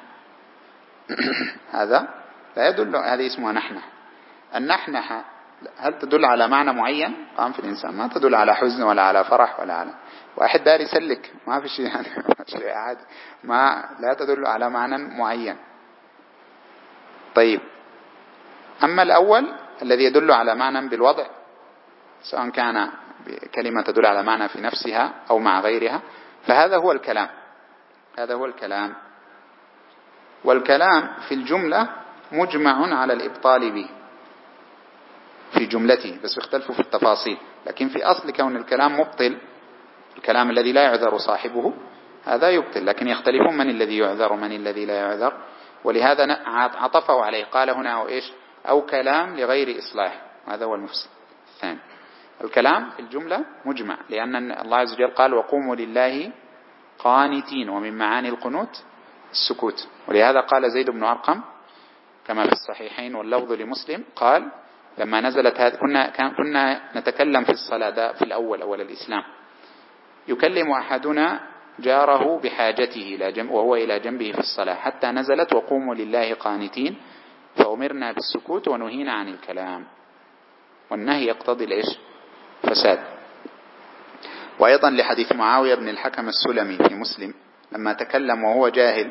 هذا لا يدل، هذه اسمها نحنحة. النحنحة هل تدل على معنى معين قام في الإنسان؟ ما تدل على حزن ولا على فرح ولا على واحد داري يسلك، ما في شيء يعني شيء عادي، لا تدل على معنى معين. طيب أما الأول الذي يدل على معنى بالوضع، سواء كان كلمة تدل على معنى في نفسها أو مع غيرها، فهذا هو الكلام. هذا هو الكلام. والكلام في الجملة مجمع على الإبطال به في جملته، بس يختلفوا في التفاصيل. لكن في أصل كون الكلام مبطل، الكلام الذي لا يعذر صاحبه هذا يبطل، لكن يختلفون من الذي يعذر ومن الذي لا يعذر. ولهذا عطفه عليه، قال هنا أو كلام لغير إصلاح، هذا هو المفسد الثاني. الكلام في الجملة مجمع، لأن الله عز وجل قال وقوموا لله قانتين، ومن معاني القنوت السكوت. ولهذا قال زيد بن أرقم كما في الصحيحين واللفظ لمسلم، قال لما نزلت هذه كنا نتكلم في الصلاة في أول الإسلام، يكلم أحدنا جاره بحاجته وهو إلى جنبه في الصلاة، حتى نزلت وقوموا لله قانتين، فأمرنا بالسكوت ونهينا عن الكلام. والنهي يقتضي فساد. وأيضا لحديث معاوية بن الحكم السلمي في مسلم لما تكلم وهو جاهل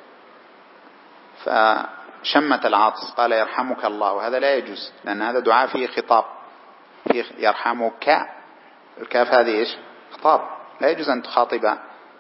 فشمت العاطس قال يرحمك الله، وهذا لا يجوز، لأن هذا دعاء فيه خطاب، فيه يرحمك، الكاف هذه خطاب، لا يجوز أن تخاطب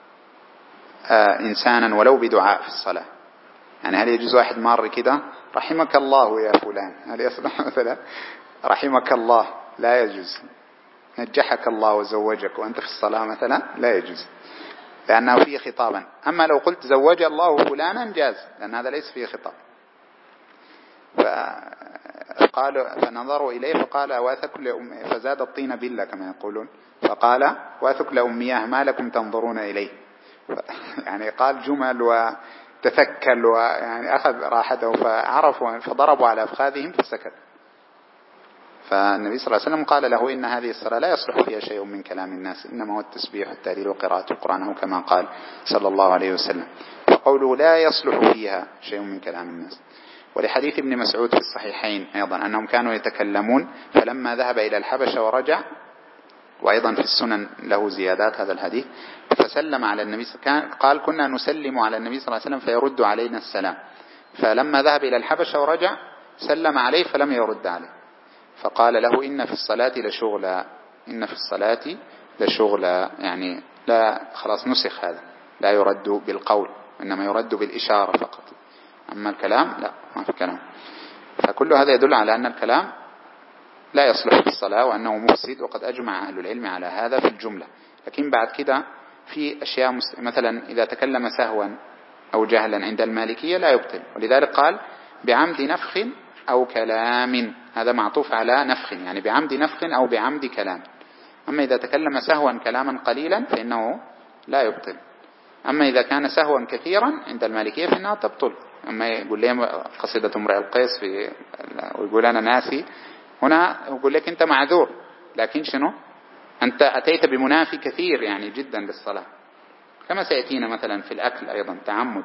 إنسانا ولو بدعاء في الصلاة. يعني هل يجوز واحد مار كده رحمك الله يا فلان، هل يصلح مثلا رحمك الله؟ لا يجوز. نجحك الله وزوجك وأنت في الصلاة مثلا لا يجوز، لأنه فيه خطابا. أما لو قلت زوج الله فلانا جاز، لأن هذا ليس فيه خطاب. فنظروا إليه فقال واثكل فزاد الطين بلة كما يقولون، فقال واثكل أمياه ما لكم تنظرون إليه. يعني قال جمل وتثكل ويعني أخذ راحته، فعرفوا فضربوا على أفخاذهم فسكت. فالنبي صلى الله عليه وسلم قال له إن هذه الصلاة لا يصلح فيها شيء من كلام الناس، إنما هو التسبيح والتهليل وقراءة القرآن، كما قال صلى الله عليه وسلم. وقوله لا يصلح فيها شيء من كلام الناس. ولحديث ابن مسعود في الصحيحين أيضا أنهم كانوا يتكلمون فلما ذهب إلى الحبشة ورجع، وأيضا في السنن له زيادات هذا الحديث، فسلم على النبي قال كنا نسلم على النبي صلى الله عليه وسلم فيرد علينا السلام، فلما ذهب إلى الحبشة ورجع سلم عليه فلم يرد عليه، فقال له إن في الصلاة لشغلا، إن في الصلاة لشغلا، يعني لا خلاص نسخ هذا، لا يرد بالقول إنما يرد بالإشارة فقط، أما الكلام لا ما في كلام. فكل هذا يدل على أن الكلام لا يصلح في الصلاة وأنه مفسد، وقد أجمع أهل العلم على هذا في الجملة. لكن بعد كده في أشياء مثلا إذا تكلم سهوا أو جهلا عند المالكية لا يبطل، ولذلك قال بعمد نفخ أو كلام، هذا معطوف على نفخ، يعني بعمد نفخ أو بعمد كلام. أما إذا تكلم سهوا كلاما قليلا فإنه لا يبطل. أما إذا كان سهوا كثيرا عند المالكية فإنها تبطل. أما يقول لي قصيدة امرئ القيس ويقول أنا ناسي، هنا يقول لك أنت معذور، لكن شنو أنت أتيت بمنافي كثير يعني جدا للصلاة، كما سيأتينا مثلا في الأكل أيضا تعمد.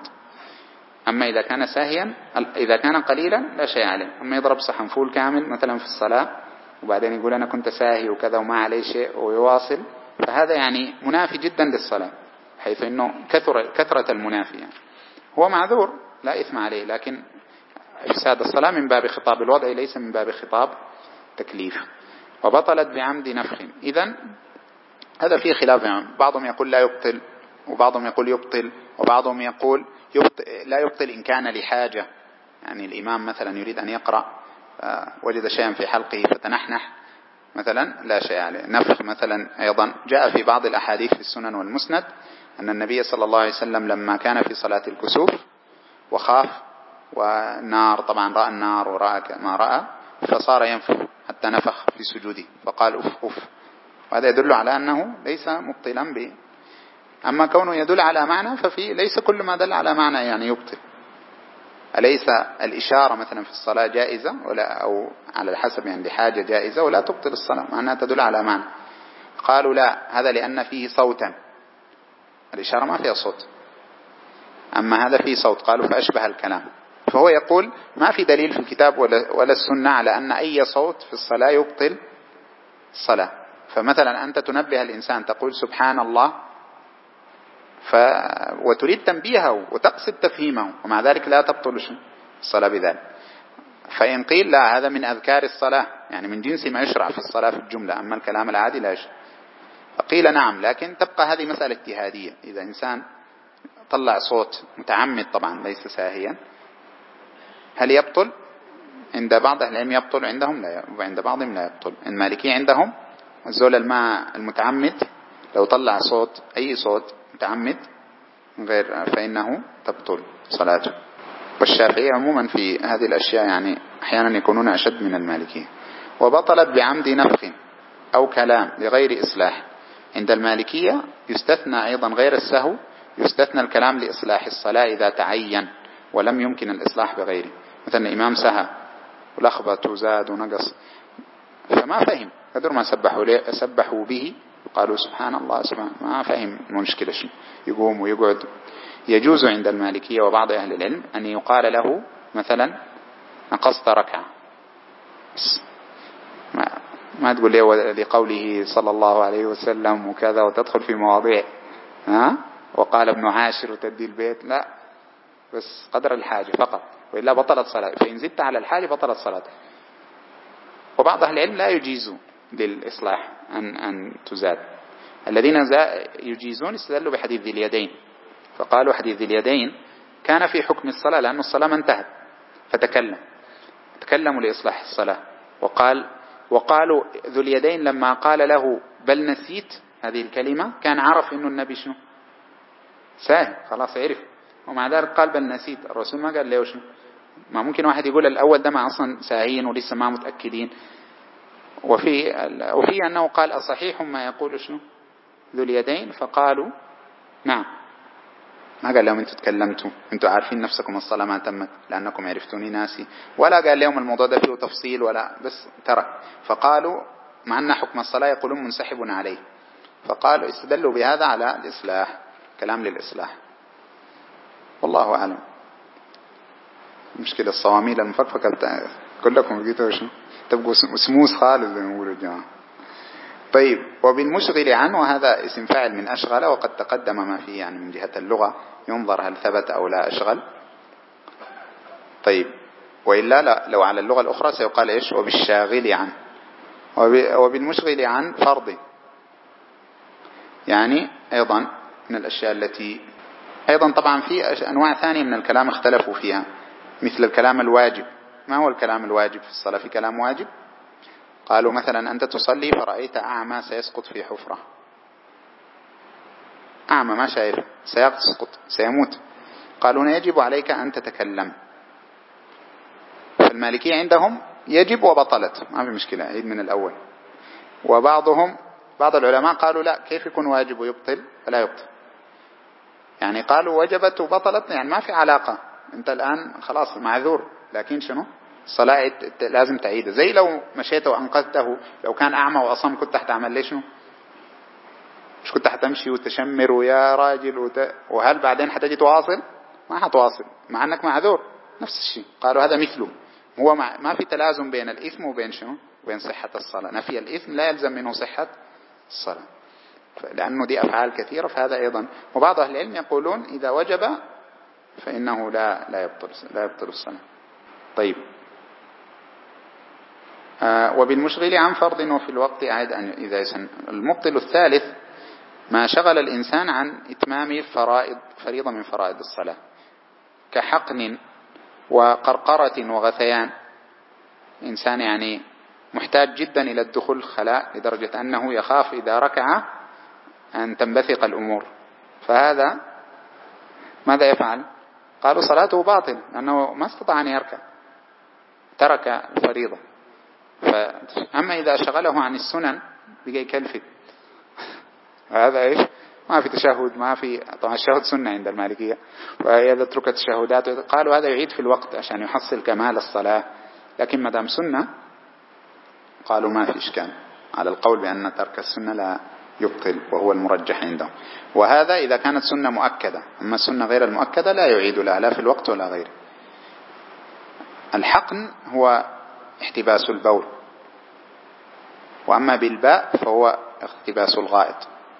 أما إذا كان ساهيا إذا كان قليلا لا شيء عليه. أما يضرب صحن فول كامل مثلا في الصلاة وبعدين يقول أنا كنت ساهي وكذا وما عليه شيء ويواصل، فهذا يعني منافي جدا للصلاة، حيث أنه كثرة المنافي، يعني هو معذور لا إثم عليه، لكن إفساد الصلاة من باب خطاب الوضع ليس من باب خطاب تكليف. وبطلت بعمد نفخ. إذن هذا فيه خلاف، يعني بعضهم يقول لا يبطل، وبعضهم يقول يبطل، وبعضهم يقول لا يبطل إن كان لحاجة، يعني الإمام مثلا يريد أن يقرأ وجد شيئا في حلقه فتنحنح مثلا لا شيء عليه. نفخ مثلا أيضا جاء في بعض الأحاديث في السنن والمسند أن النبي صلى الله عليه وسلم لما كان في صلاة الكسوف وخاف والنار، طبعا رأى النار ورأى ما رأى، فصار ينفخ حتى نفخ في سجوده فقال أف أف، وهذا يدل على أنه ليس مبطلا به. أما كونه يدل على معنى ففي ليس كل ما دل على معنى يعني يبطل. أليس الإشارة مثلا في الصلاة جائزة ولا أو على الحسب يعني لحاجة جائزة ولا تبطل الصلاة مع أنها تدل على معنى؟ قالوا لا، هذا لأن فيه صوتا، الإشارة ما فيها صوت، أما هذا فيه صوت، قالوا فأشبه الكلام. فهو يقول ما في دليل في الكتاب ولا السنة على أن أي صوت في الصلاة يبطل الصلاة. فمثلا أنت تنبه الإنسان تقول سبحان الله وتريد تنبيهه وتقصد تفهيمه، ومع ذلك لا تبطل الصلاة بذلك. فإن قيل لا، هذا من أذكار الصلاة، يعني من جنس ما يشرع في الصلاة في الجملة، أما الكلام العادي لا يشرع. فقيل نعم، لكن تبقى هذه مسألة اجتهادية. إذا إنسان طلع صوت متعمد طبعا ليس ساهيا، هل يبطل؟ عند بعض أهل العلم يبطل، عندهم لا، وعند بعضهم لا يبطل. المالكية عندهم الزول المتعمد لو طلع صوت أي صوت متعمد غير فإنه تبطل صلاته. والشافعية عموما في هذه الأشياء يعني أحيانا يكونون أشد من المالكية. وبطلت بعمد نفخ أو كلام لغير إصلاح. عند المالكية يستثنى أيضا غير السهو، يستثنى الكلام لإصلاح الصلاة إذا تعين ولم يمكن الإصلاح بغيره. مثلا الإمام سهى ولخبط وزاد ونقص فما فهم، قدر ما سبحوا به قالوا سبحان الله سبحان، ما فهم المشكلة شيء، يقوم ويقعد. يجوز عند المالكية وبعض أهل العلم أن يقال له مثلا نقصت ركعة، ما تقول لي لقوله صلى الله عليه وسلم وكذا وتدخل في مواضيع وقال ابن عاشر وتدي البيت، لا، بس قدر الحاجة فقط، وإلا بطلت صلاة. فإن زدت على الحاجة بطلت صلاة. وبعض أهل العلم لا يجيزوا للإصلاح أن تزاد. الذين يجيزون استدلوا بحديث ذي اليدين، فقالوا حديث ذي اليدين كان في حكم الصلاة لأن الصلاة ما انتهت، فتكلموا لإصلاح الصلاة. وقالوا ذو اليدين لما قال له بل نسيت هذه الكلمة كان عرف إنه النبي شنو ساهي، خلاص عرف، ومع ذلك قال بل نسيت. الرسول ما قال له شنو، ما ممكن واحد يقول الأول ده ما أصلا ساهين ولسه ما متأكدين. وفي أنه قال أصحيح ما يقول شنو ذو اليدين، فقالوا نعم. ما قال لهم أنتوا تكلمتوا، أنتوا عارفين نفسكم الصلاة ما تمت لأنكم عرفتوني ناسي، ولا قال لهم الموضوع ده فيه تفصيل ولا، بس ترك. فقالوا مع أن حكم الصلاة يقولون منسحب عليه، فقالوا استدلوا بهذا على الإصلاح، كلام للإصلاح. والله أعلم. مشكلة الصواميل المفكفكة كلكم بقيتوا شنو تبقوا سموس خالص زي ما يقولوا الجماعة. طيب وبالمشغل عنه، وهذا اسم فاعل من أشغل، وقد تقدم ما فيه يعني من جهة اللغة، ينظر هل ثبت أو لا أشغل. طيب وإلا لا، لو على اللغة الأخرى سيقال إيش؟ وبالشاغل عنه. وبالمشغل عن فرض، يعني أيضا من الأشياء التي أيضا طبعا في أنواع ثانية من الكلام اختلفوا فيها، مثل الكلام الواجب. ما هو الكلام الواجب في الصلاة؟ في كلام واجب قالوا مثلا أنت تصلي فرأيت أعمى سيسقط في حفرة، أعمى ما شايف، سيسقط سيموت، قالوا يجب عليك أن تتكلم. فالمالكية عندهم يجب وبطلت، ما في مشكلة، عيد من الأول. بعض العلماء قالوا لا، كيف يكون واجب ويبطل؟ فلا يبطل، يعني قالوا وجبت وبطلت، يعني ما في علاقة، أنت الآن خلاص معذور، لكن شنو الصلاة لازم تعيدها. زي لو مشيت وأنقذته، لو كان أعمى وأصم كنت هتعمل ليه شنو؟ مش كنت هتمشي وتشمر ويا راجل وهل بعدين هتجي تواصل؟ ما هتواصل مع أنك معذور. نفس الشيء قالوا هذا مثله، هو ما في تلازم بين الإثم وبين شنو؟ وبين صحة الصلاة. نفي الإثم لا يلزم منه صحة الصلاة، لأنه دي أفعال كثيرة، فهذا أيضا. وبعض أهل العلم يقولون إذا وجب فإنه لا يبطل الصلاة. طيب وبالمشغل عن فرض وفي الوقت عاد إذا يسن. المبطل الثالث ما شغل الإنسان عن إتمام فريضة من فرائض الصلاة، كحقن وقرقرة وغثيان. إنسان يعني محتاج جدا إلى الدخول الخلاء لدرجة أنه يخاف إذا ركع أن تنبثق الأمور، فهذا ماذا يفعل؟ قالوا صلاته باطل، لأنه ما استطاع أن يركع، ترك الفريضة. أما إذا شغله عن السنن بقى يكلفت، هذا إيش؟ ما في تشهد، ما في، طبعا الشهود سنة عند المالكية، وإذا تركت التشهدات قالوا هذا يعيد في الوقت عشان يحصل كمال الصلاة، لكن ما دام سنة قالوا ما في إشكال على القول بأن ترك السنة لا يبطل، وهو المرجح عندهم. وهذا إذا كانت سنة مؤكدة، أما السنة غير المؤكدة لا يعيد لها لا في الوقت ولا غيره. الحقن هو احتباس البول، وأما بالباء فهو احتباس الغائط.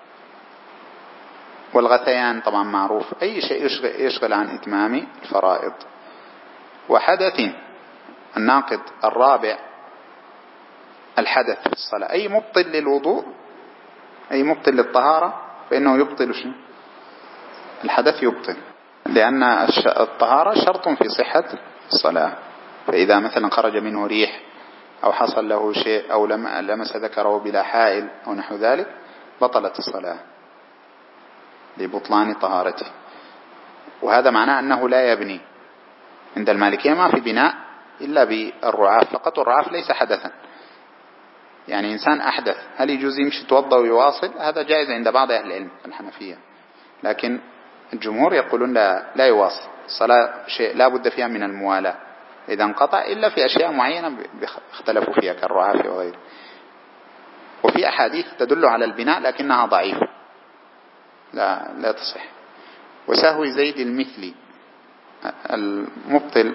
والغثيان طبعا معروف، أي شيء يشغل عن إتمام الفرائض. وحدث الناقض الرابع الحدث في الصلاة، أي مبطل للوضوء، أي مبطل للطهارة، فإنه يبطل شنو؟ الحدث يبطل، لأن الطهارة شرط في صحة الصلاة. فإذا مثلا خرج منه ريح أو حصل له شيء أو لمس ذكره بلا حائل أو نحو ذلك بطلت الصلاة لبطلان طهارته. وهذا معناه أنه لا يبني. عند المالكية ما في بناء إلا بالرعاف فقط، والرعاف ليس حدثا، يعني إنسان أحدث هل يجوز يمشي يتوضأ ويواصل؟ هذا جائز عند بعض أهل العلم الحنفية، لكن الجمهور يقولون لا يواصل الصلاة، شيء لا بد فيها من الموالاة إذا انقطع، إلا في أشياء معينة اختلفوا فيها كالرعاف وغيره. وفي أحاديث تدل على البناء لكنها ضعيفة لا تصح. وسهو زيد المثلي المبطل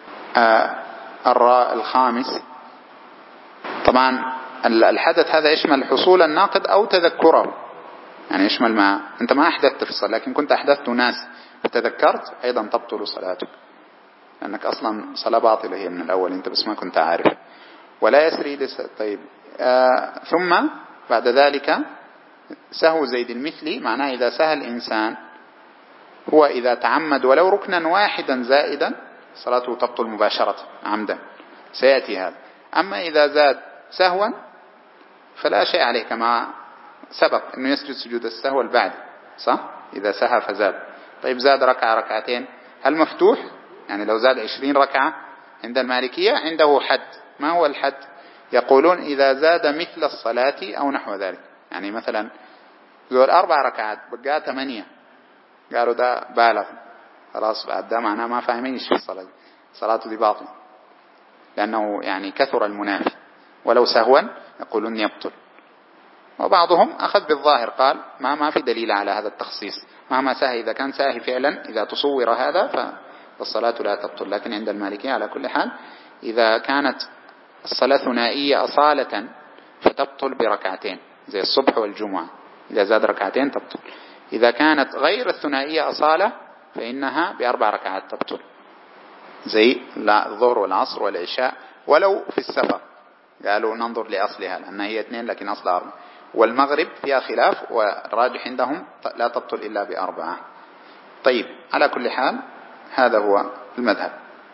الخامس، طبعا الحدث هذا يشمل حصول الناقض أو تذكره، يعني يشمل ما أنت ما أحدثت في الصلاة لكن كنت أحدثت ناس فتذكرت، أيضا تبطل صلاتك لأنك أصلا صلاة باطلة هي من الأول، أنت بس ما كنت عارف. ولا يسري طيب ثم بعد ذلك سهو زيد المثلي، معناه إذا سهى الإنسان هو إذا تعمد ولو ركنا واحدا زائدا صلاته تبطل مباشرة عمدا، سيأتي هذا. أما إذا زاد سهوا فلا شيء عليه، كما سبق أنه يسجد سجود السهو البعد، صح؟ إذا سهى فزاد. طيب زاد ركعة ركعتين، هل مفتوح؟ يعني لو زاد 20 ركعة عند المالكية عنده حد. ما هو الحد؟ يقولون إذا زاد مثل الصلاة أو نحو ذلك، يعني مثلا زود 4 ركعات بقى 8، قالوا ده بالغ خلاص، بعد ده معناه ما فاهمين ايش في الصلاة، صلاته دي باطل لأنه يعني كثر المنافي. ولو سهوا يقولون يبطل. وبعضهم أخذ بالظاهر قال ما في دليل على هذا التخصيص، مهما ساهي، إذا كان ساهي فعلا إذا تصور هذا فالصلاة لا تبطل. لكن عند المالكية على كل حال إذا كانت الصلاة ثنائية أصالة فتبطل بركعتين زي الصبح والجمعة، إذا زاد ركعتين تبطل. إذا كانت غير الثنائية أصالة فإنها ب4 ركعات تبطل، زي الظهر والعصر والعشاء ولو في السفر، قالوا ننظر لأصلها لأنها هي 2 لكن أصلها 4. والمغرب فيها خلاف والراجح عندهم لا تبطل إلا ب4. طيب على كل حال هذا هو المذهب.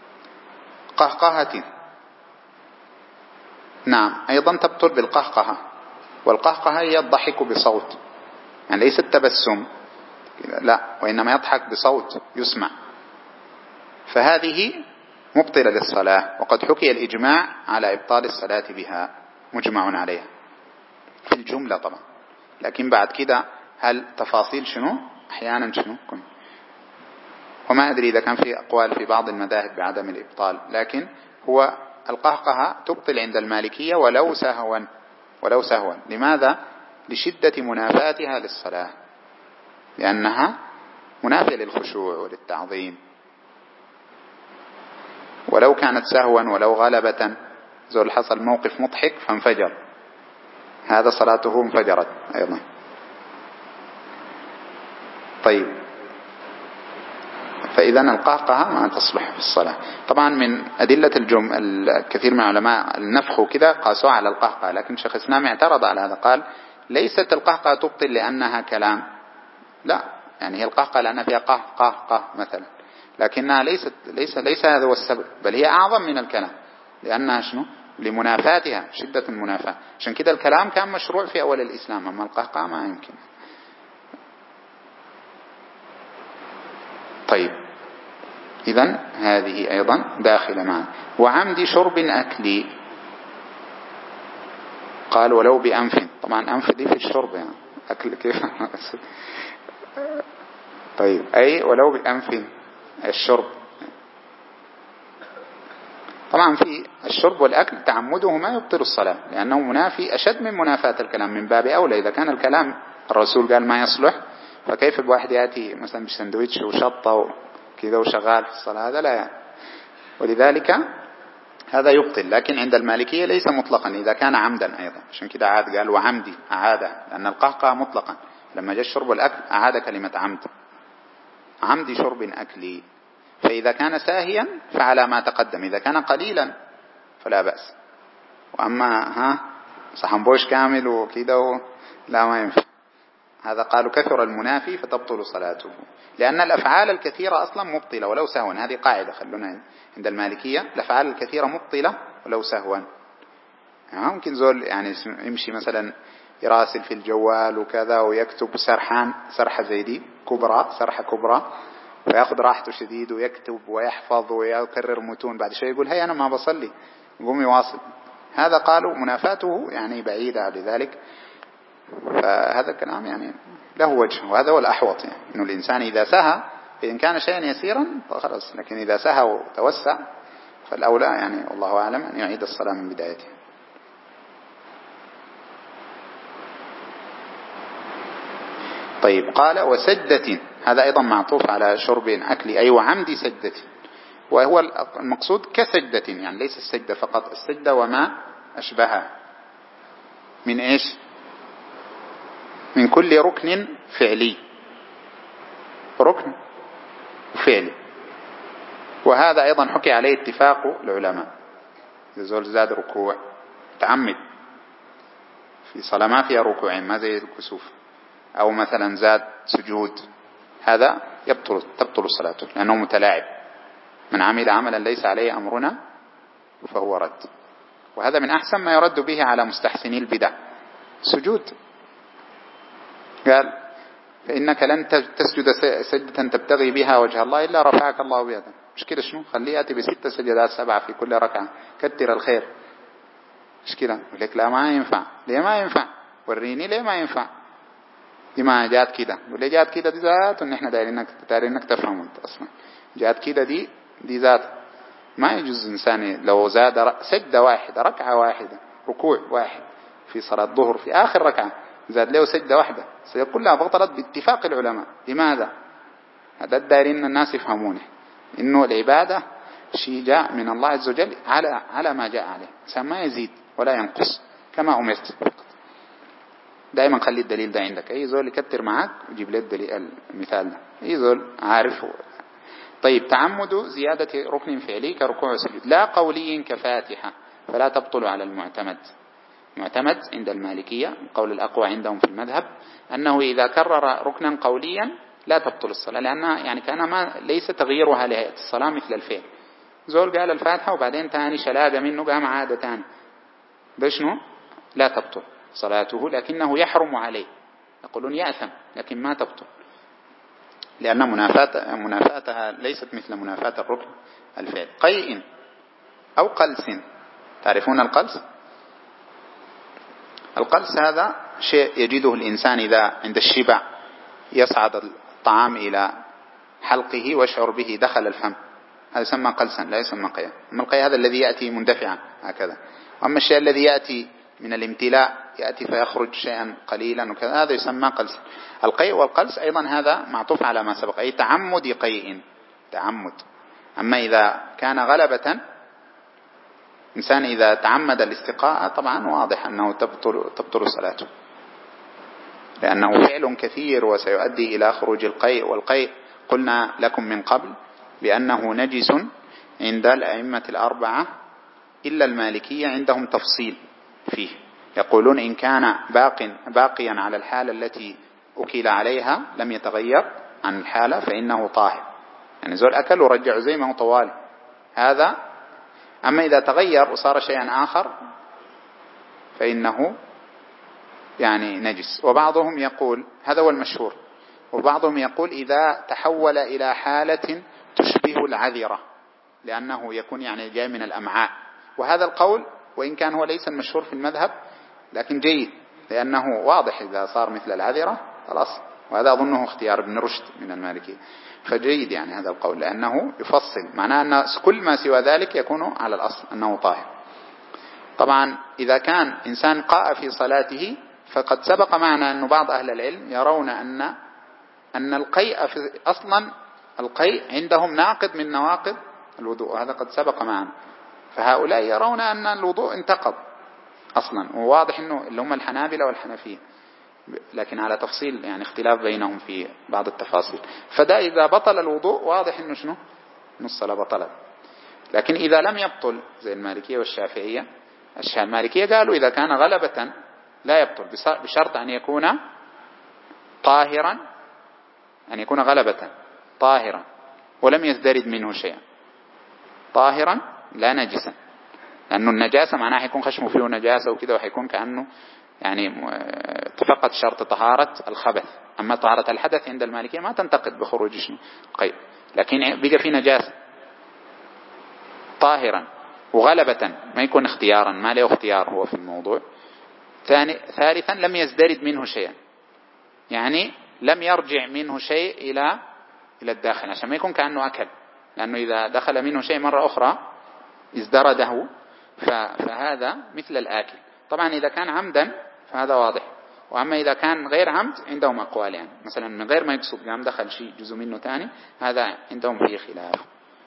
قهقهة نعم أيضا تبطل بالقهقهة، والقهقهة هي الضحك بصوت، يعني ليس التبسم لا، وإنما يضحك بصوت يسمع، فهذه مبطلة للصلاة. وقد حكي الإجماع على إبطال الصلاة بها، مجمع عليها في الجملة طبعا، لكن بعد كده هل تفاصيل شنو أحيانا شنو كن، وما أدري إذا كان في أقوال في بعض المذاهب بعدم الإبطال، لكن هو القهقهة تبطل عند المالكية ولو سهوا. لماذا؟ لشدة منافاتها للصلاة، لأنها منافية للخشوع وللتعظيم. ولو كانت سهوا ولو غلبة، زول حصل موقف مضحك فانفجر، هذا صلاته انفجرت أيضا. طيب فإذا القهقهة ما تصلح في الصلاة. طبعا من أدلة الكثير من علماء النفخ وكذا قاسوا على القهقهة، لكن شيخ الإسلام اعترض على هذا، قال ليست القهقهة تبطل لأنها كلام، لا، يعني هي القهقهة لأنها فيها قه مثلا، لكنها ليس هذا هو السبب، بل هي أعظم من الكلام، لأنها شنو؟ لمنافاتها، شدة المنافاة. عشان كده الكلام كان مشروع في أول الإسلام، أما القهقهة ما يمكن. طيب إذن هذه أيضا داخلة معنا. وعمد شرب أكلي، قال ولو بأنف، طبعا أنف دي في الشرب يعني أكل كيف طيب أي ولو بأنف الشرب، طبعا في الشرب والأكل تعمدهما يبطل الصلاة، لأنه منافي أشد من منافاة الكلام، من باب أولى إذا كان الكلام الرسول قال ما يصلح، فكيف الواحد يأتي مثلا بسندويتش وشطة كذا وشغال في الصلاة؟ هذا لا يعني. ولذلك هذا يبطل. لكن عند المالكية ليس مطلقا إذا كان عمدا أيضا، عشان كده عاد قال وعمدي، أعاد، لأن القهقه مطلقا لما جاء الشرب والأكل أعاد كلمة عمد شرب أكلي. فإذا كان ساهيا فعلى ما تقدم، إذا كان قليلا فلا بأس. وأما صحنبوش كامل وكذا لا ما ينفع، هذا قالوا كثر المنافي فتبطل صلاته، لأن الأفعال الكثيرة أصلا مبطلة ولو سهوا. هذه قاعدة خلونا عند المالكية، الأفعال الكثيرة مبطلة ولو سهوا. يعني ممكن زول يعني يمشي مثلا يراسل في الجوال وكذا ويكتب سرحة زي دي سرحة كبرى، ويأخذ راحته شديد ويكتب ويحفظ ويكرر متون، بعد شوي يقول هي أنا ما بصلي، يقوم يواصل. هذا قالوا منافاته يعني بعيدة لذلك. فهذا الكلام يعني له وجه، وهذا هو الأحوط، يعني إنه الإنسان إذا سهى إن كان شيئا يسيرا فخلاص، لكن إذا سهى وتوسع فالأولى يعني والله أعلم أن يعيد الصلاة من بدايته. طيب قال وسجدة، هذا أيضا معطوف على شرب أكل، أي وعمد سجدة، وهو المقصود كسجدة، يعني ليس السجدة فقط، السجدة وما أشبهها من إيش؟ من كل ركن فعلي، ركن فعلي. وهذا أيضا حكي عليه اتفاق العلماء، زول زاد ركوع تعمد في صلاة ما فيها ركوعين ما زي الكسوف، أو مثلا زاد سجود، هذا تبطل صلاته لأنه متلاعب. من عمل عملا ليس عليه أمرنا فهو رد. وهذا من أحسن ما يرد به على مستحسني البدع، سجود. قال فإنك لن تسجد سجدة تبتغي بها وجه الله إلا رفعك الله بها. مش كده شنو؟ خليه يأتي ب6 سجدات 7 في كل ركعة، كتر الخير. مش كده؟ يقول لك لا ما ينفع. ليه ما ينفع؟ وريني ليه ما ينفع. دي ما جات كده، يقول لي جات كده دي ذات، وإن إحنا دايرينك تفهم أنت أصلا جات كده دي ذات. ما يجوز إنسان لو زاد سجدة واحدة، ركعة واحدة، ركوع واحد في صلاة الظهر في آخر ركعة، زاد له سجدة واحدة السجدة كلها بطلت باتفاق العلماء. لماذا؟ هذا الدارين الناس يفهمونه إنه العبادة شيء جاء من الله عز وجل على ما جاء عليه، ما يزيد ولا ينقص كما أمرت. دائما خلي الدليل ده عندك، أي زول يكتر معك وجيب له الدليل المثال ده، أي زول عارف. طيب تعمد زيادة ركن فعلي كركوع السجود لا قولي كفاتحة فلا تبطل على المعتمد. معتمد عند المالكية القول الأقوى عندهم في المذهب أنه إذا كرر ركنا قوليا لا تبطل الصلاة، لأنها يعني كان ما ليس تغييرها لهيئة الصلاة مثل الفعل. زول قال الفاتحة وبعدين تاني شلاقة منه قام عادة تاني، ده شنو؟ لا تبطل صلاته، لكنه يحرم عليه، يقولون يأثم لكن ما تبطل، لأن منافاتها ليست مثل منافاة الركن الفعل. قيء أو قلس، تعرفون القلس؟ القلس هذا شيء يجده الإنسان إذا عند الشبع يصعد الطعام إلى حلقه ويشعر به دخل الفم، هذا يسمى قلسا لا يسمى قيء. أما القيء هذا الذي يأتي مندفعا هكذا، أما الشيء الذي يأتي من الامتلاء يأتي فيخرج شيئا قليلا وكذا هذا يسمى قلسا. القيء والقلس أيضا هذا معطوف على ما سبق، أي تعمد قيء، تعمد. أما إذا كان غلبة، إنسان إذا تعمد الاستقاء طبعا واضح أنه تبطل صلاته، لأنه فعل كثير وسيؤدي إلى خروج القيء. والقيء قلنا لكم من قبل بأنه نجس عند الأئمة الأربعة إلا المالكية، عندهم تفصيل فيه، يقولون إن كان باقيا على الحالة التي أكل عليها لم يتغير عن الحالة فإنه طاهر، يعني زول أكل ورجع زي ما هو طوال هذا. أما إذا تغير وصار شيئا آخر فإنه يعني نجس. وبعضهم يقول هذا هو المشهور، وبعضهم يقول إذا تحول إلى حالة تشبه العذرة، لأنه يكون يعني جاي من الأمعاء. وهذا القول وإن كان هو ليس المشهور في المذهب لكن جيد، لأنه واضح إذا صار مثل العذرة خلاص، وهذا أظنه اختيار ابن رشد من المالكية، فجيد يعني هذا القول لأنه يفصل معناه أن كل ما سوى ذلك يكون على الأصل أنه طاهر. طبعا إذا كان إنسان قاء في صلاته فقد سبق معنا أن بعض أهل العلم يرون أن القيء أصلا القيء عندهم ناقض من نواقض الوضوء، هذا قد سبق معنا. فهؤلاء يرون أن الوضوء انتقض أصلا، وواضح أنه اللي هم الحنابلة والحنفية، لكن على تفصيل يعني اختلاف بينهم في بعض التفاصيل. فده إذا بطل الوضوء واضح أنه شنو الصلاة بطلت. لكن إذا لم يبطل زي المالكية والشافعية، المالكية قالوا إذا كان غلبة لا يبطل بشرط أن يكون طاهرا، أن يكون غلبة طاهرا ولم يزدرد منه شيئا، طاهرا لا نجسا، لأنه النجاسة معناها حيكون خشمه فيه نجاسة وكذا، وحيكون كأنه يعني فقط شرط طهارة الخبث. أما طهارة الحدث عند المالكية ما تنتقد بخروج شنو قيء، لكن بقى في نجاسة طاهرا وغلبة ما يكون اختيارا، ما له اختيار هو في الموضوع. ثالثا لم يزدرد منه شيئا، يعني لم يرجع منه شيء إلى الداخل عشان ما يكون كأنه أكل، لأنه إذا دخل منه شيء مرة أخرى ازدرده فهذا مثل الآكل. طبعا إذا كان عمدا فهذا واضح، وأما إذا كان غير عمد عندهم أقوال، يعني مثلا من غير ما يقصد قام دخل شيء جزء منه تاني، هذا عندهم فيه خلاف.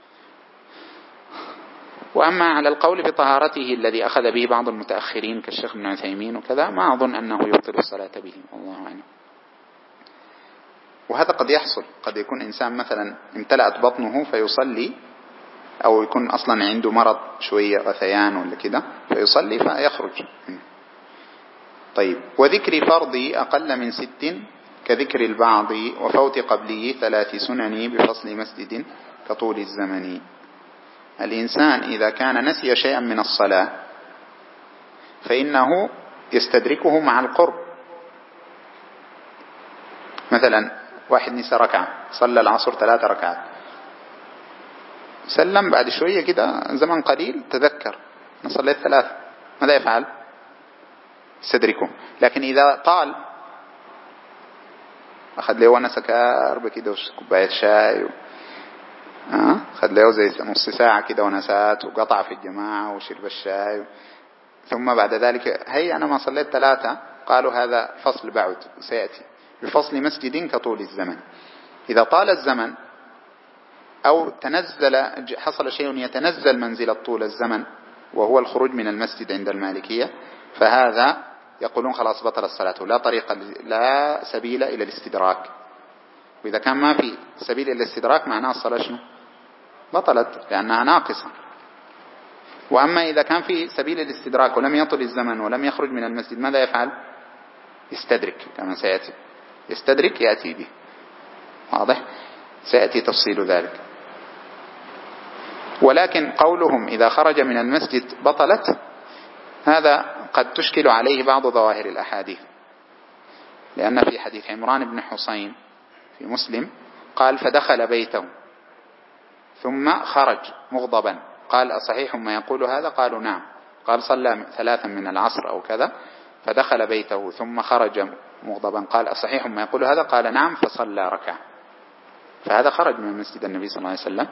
وأما على القول بطهارته الذي أخذ به بعض المتأخرين كالشيخ ابن عثيمين وكذا ما أظن أنه يبطل الصلاة به، والله أعلم. وهذا قد يحصل، قد يكون إنسان مثلا امتلأت بطنه فيصلي، أو يكون أصلا عنده مرض شوية غثيان ولا كده فيصلي فيخرج. طيب وذكر فرضي أقل من 6 كذكر البعض وفوت قبلي 3 سنن بفصل مسجد كطول الزمن. الإنسان إذا كان نسي شيئا من الصلاة فإنه يستدركه مع القرب. مثلا واحد نسى ركعة، صلى العصر 3 ركعات، سلم بعد شوية كده زمن قليل تذكر أنا صليت 3، ماذا يفعل؟ يستدركه. لكن إذا طال أخذ له وانا سكار بكده كوباية شاي أخذ له زي نص ساعة كده ونسات وقطع في الجماعة وشرب الشاي، ثم بعد ذلك هي أنا ما صليت 3 قالوا هذا فصل بعد سيأتي بفصل مسجد كطول الزمن. إذا طال الزمن أو حصل شيء يتنزل منزلة طول الزمن وهو الخروج من المسجد عند المالكية، فهذا يقولون خلاص بطل الصلاة، لا سبيل إلى الاستدراك. وإذا كان ما في سبيل إلى الاستدراك معناه الصلاة شنو؟ بطلت لأنها ناقصة. وأما إذا كان في سبيل الاستدراك ولم يطل الزمن ولم يخرج من المسجد ماذا يفعل؟ يستدرك كما سيأتي، يستدرك يأتي به. واضح؟ سيأتي تفصيل ذلك. ولكن قولهم إذا خرج من المسجد بطلت، هذا قد تشكل عليه بعض ظواهر الأحاديث، لأن في حديث عمران بن حسين في مسلم قال فدخل بيته ثم خرج مغضبا، قال أصحيح ما يقول هذا؟ قالوا نعم. قال صلى 3 من العصر أو كذا فدخل بيته ثم خرج مغضبا، قال أصحيح ما يقول هذا؟ قال نعم، فصلى ركعة. فهذا خرج من مسجد النبي صلى الله عليه وسلم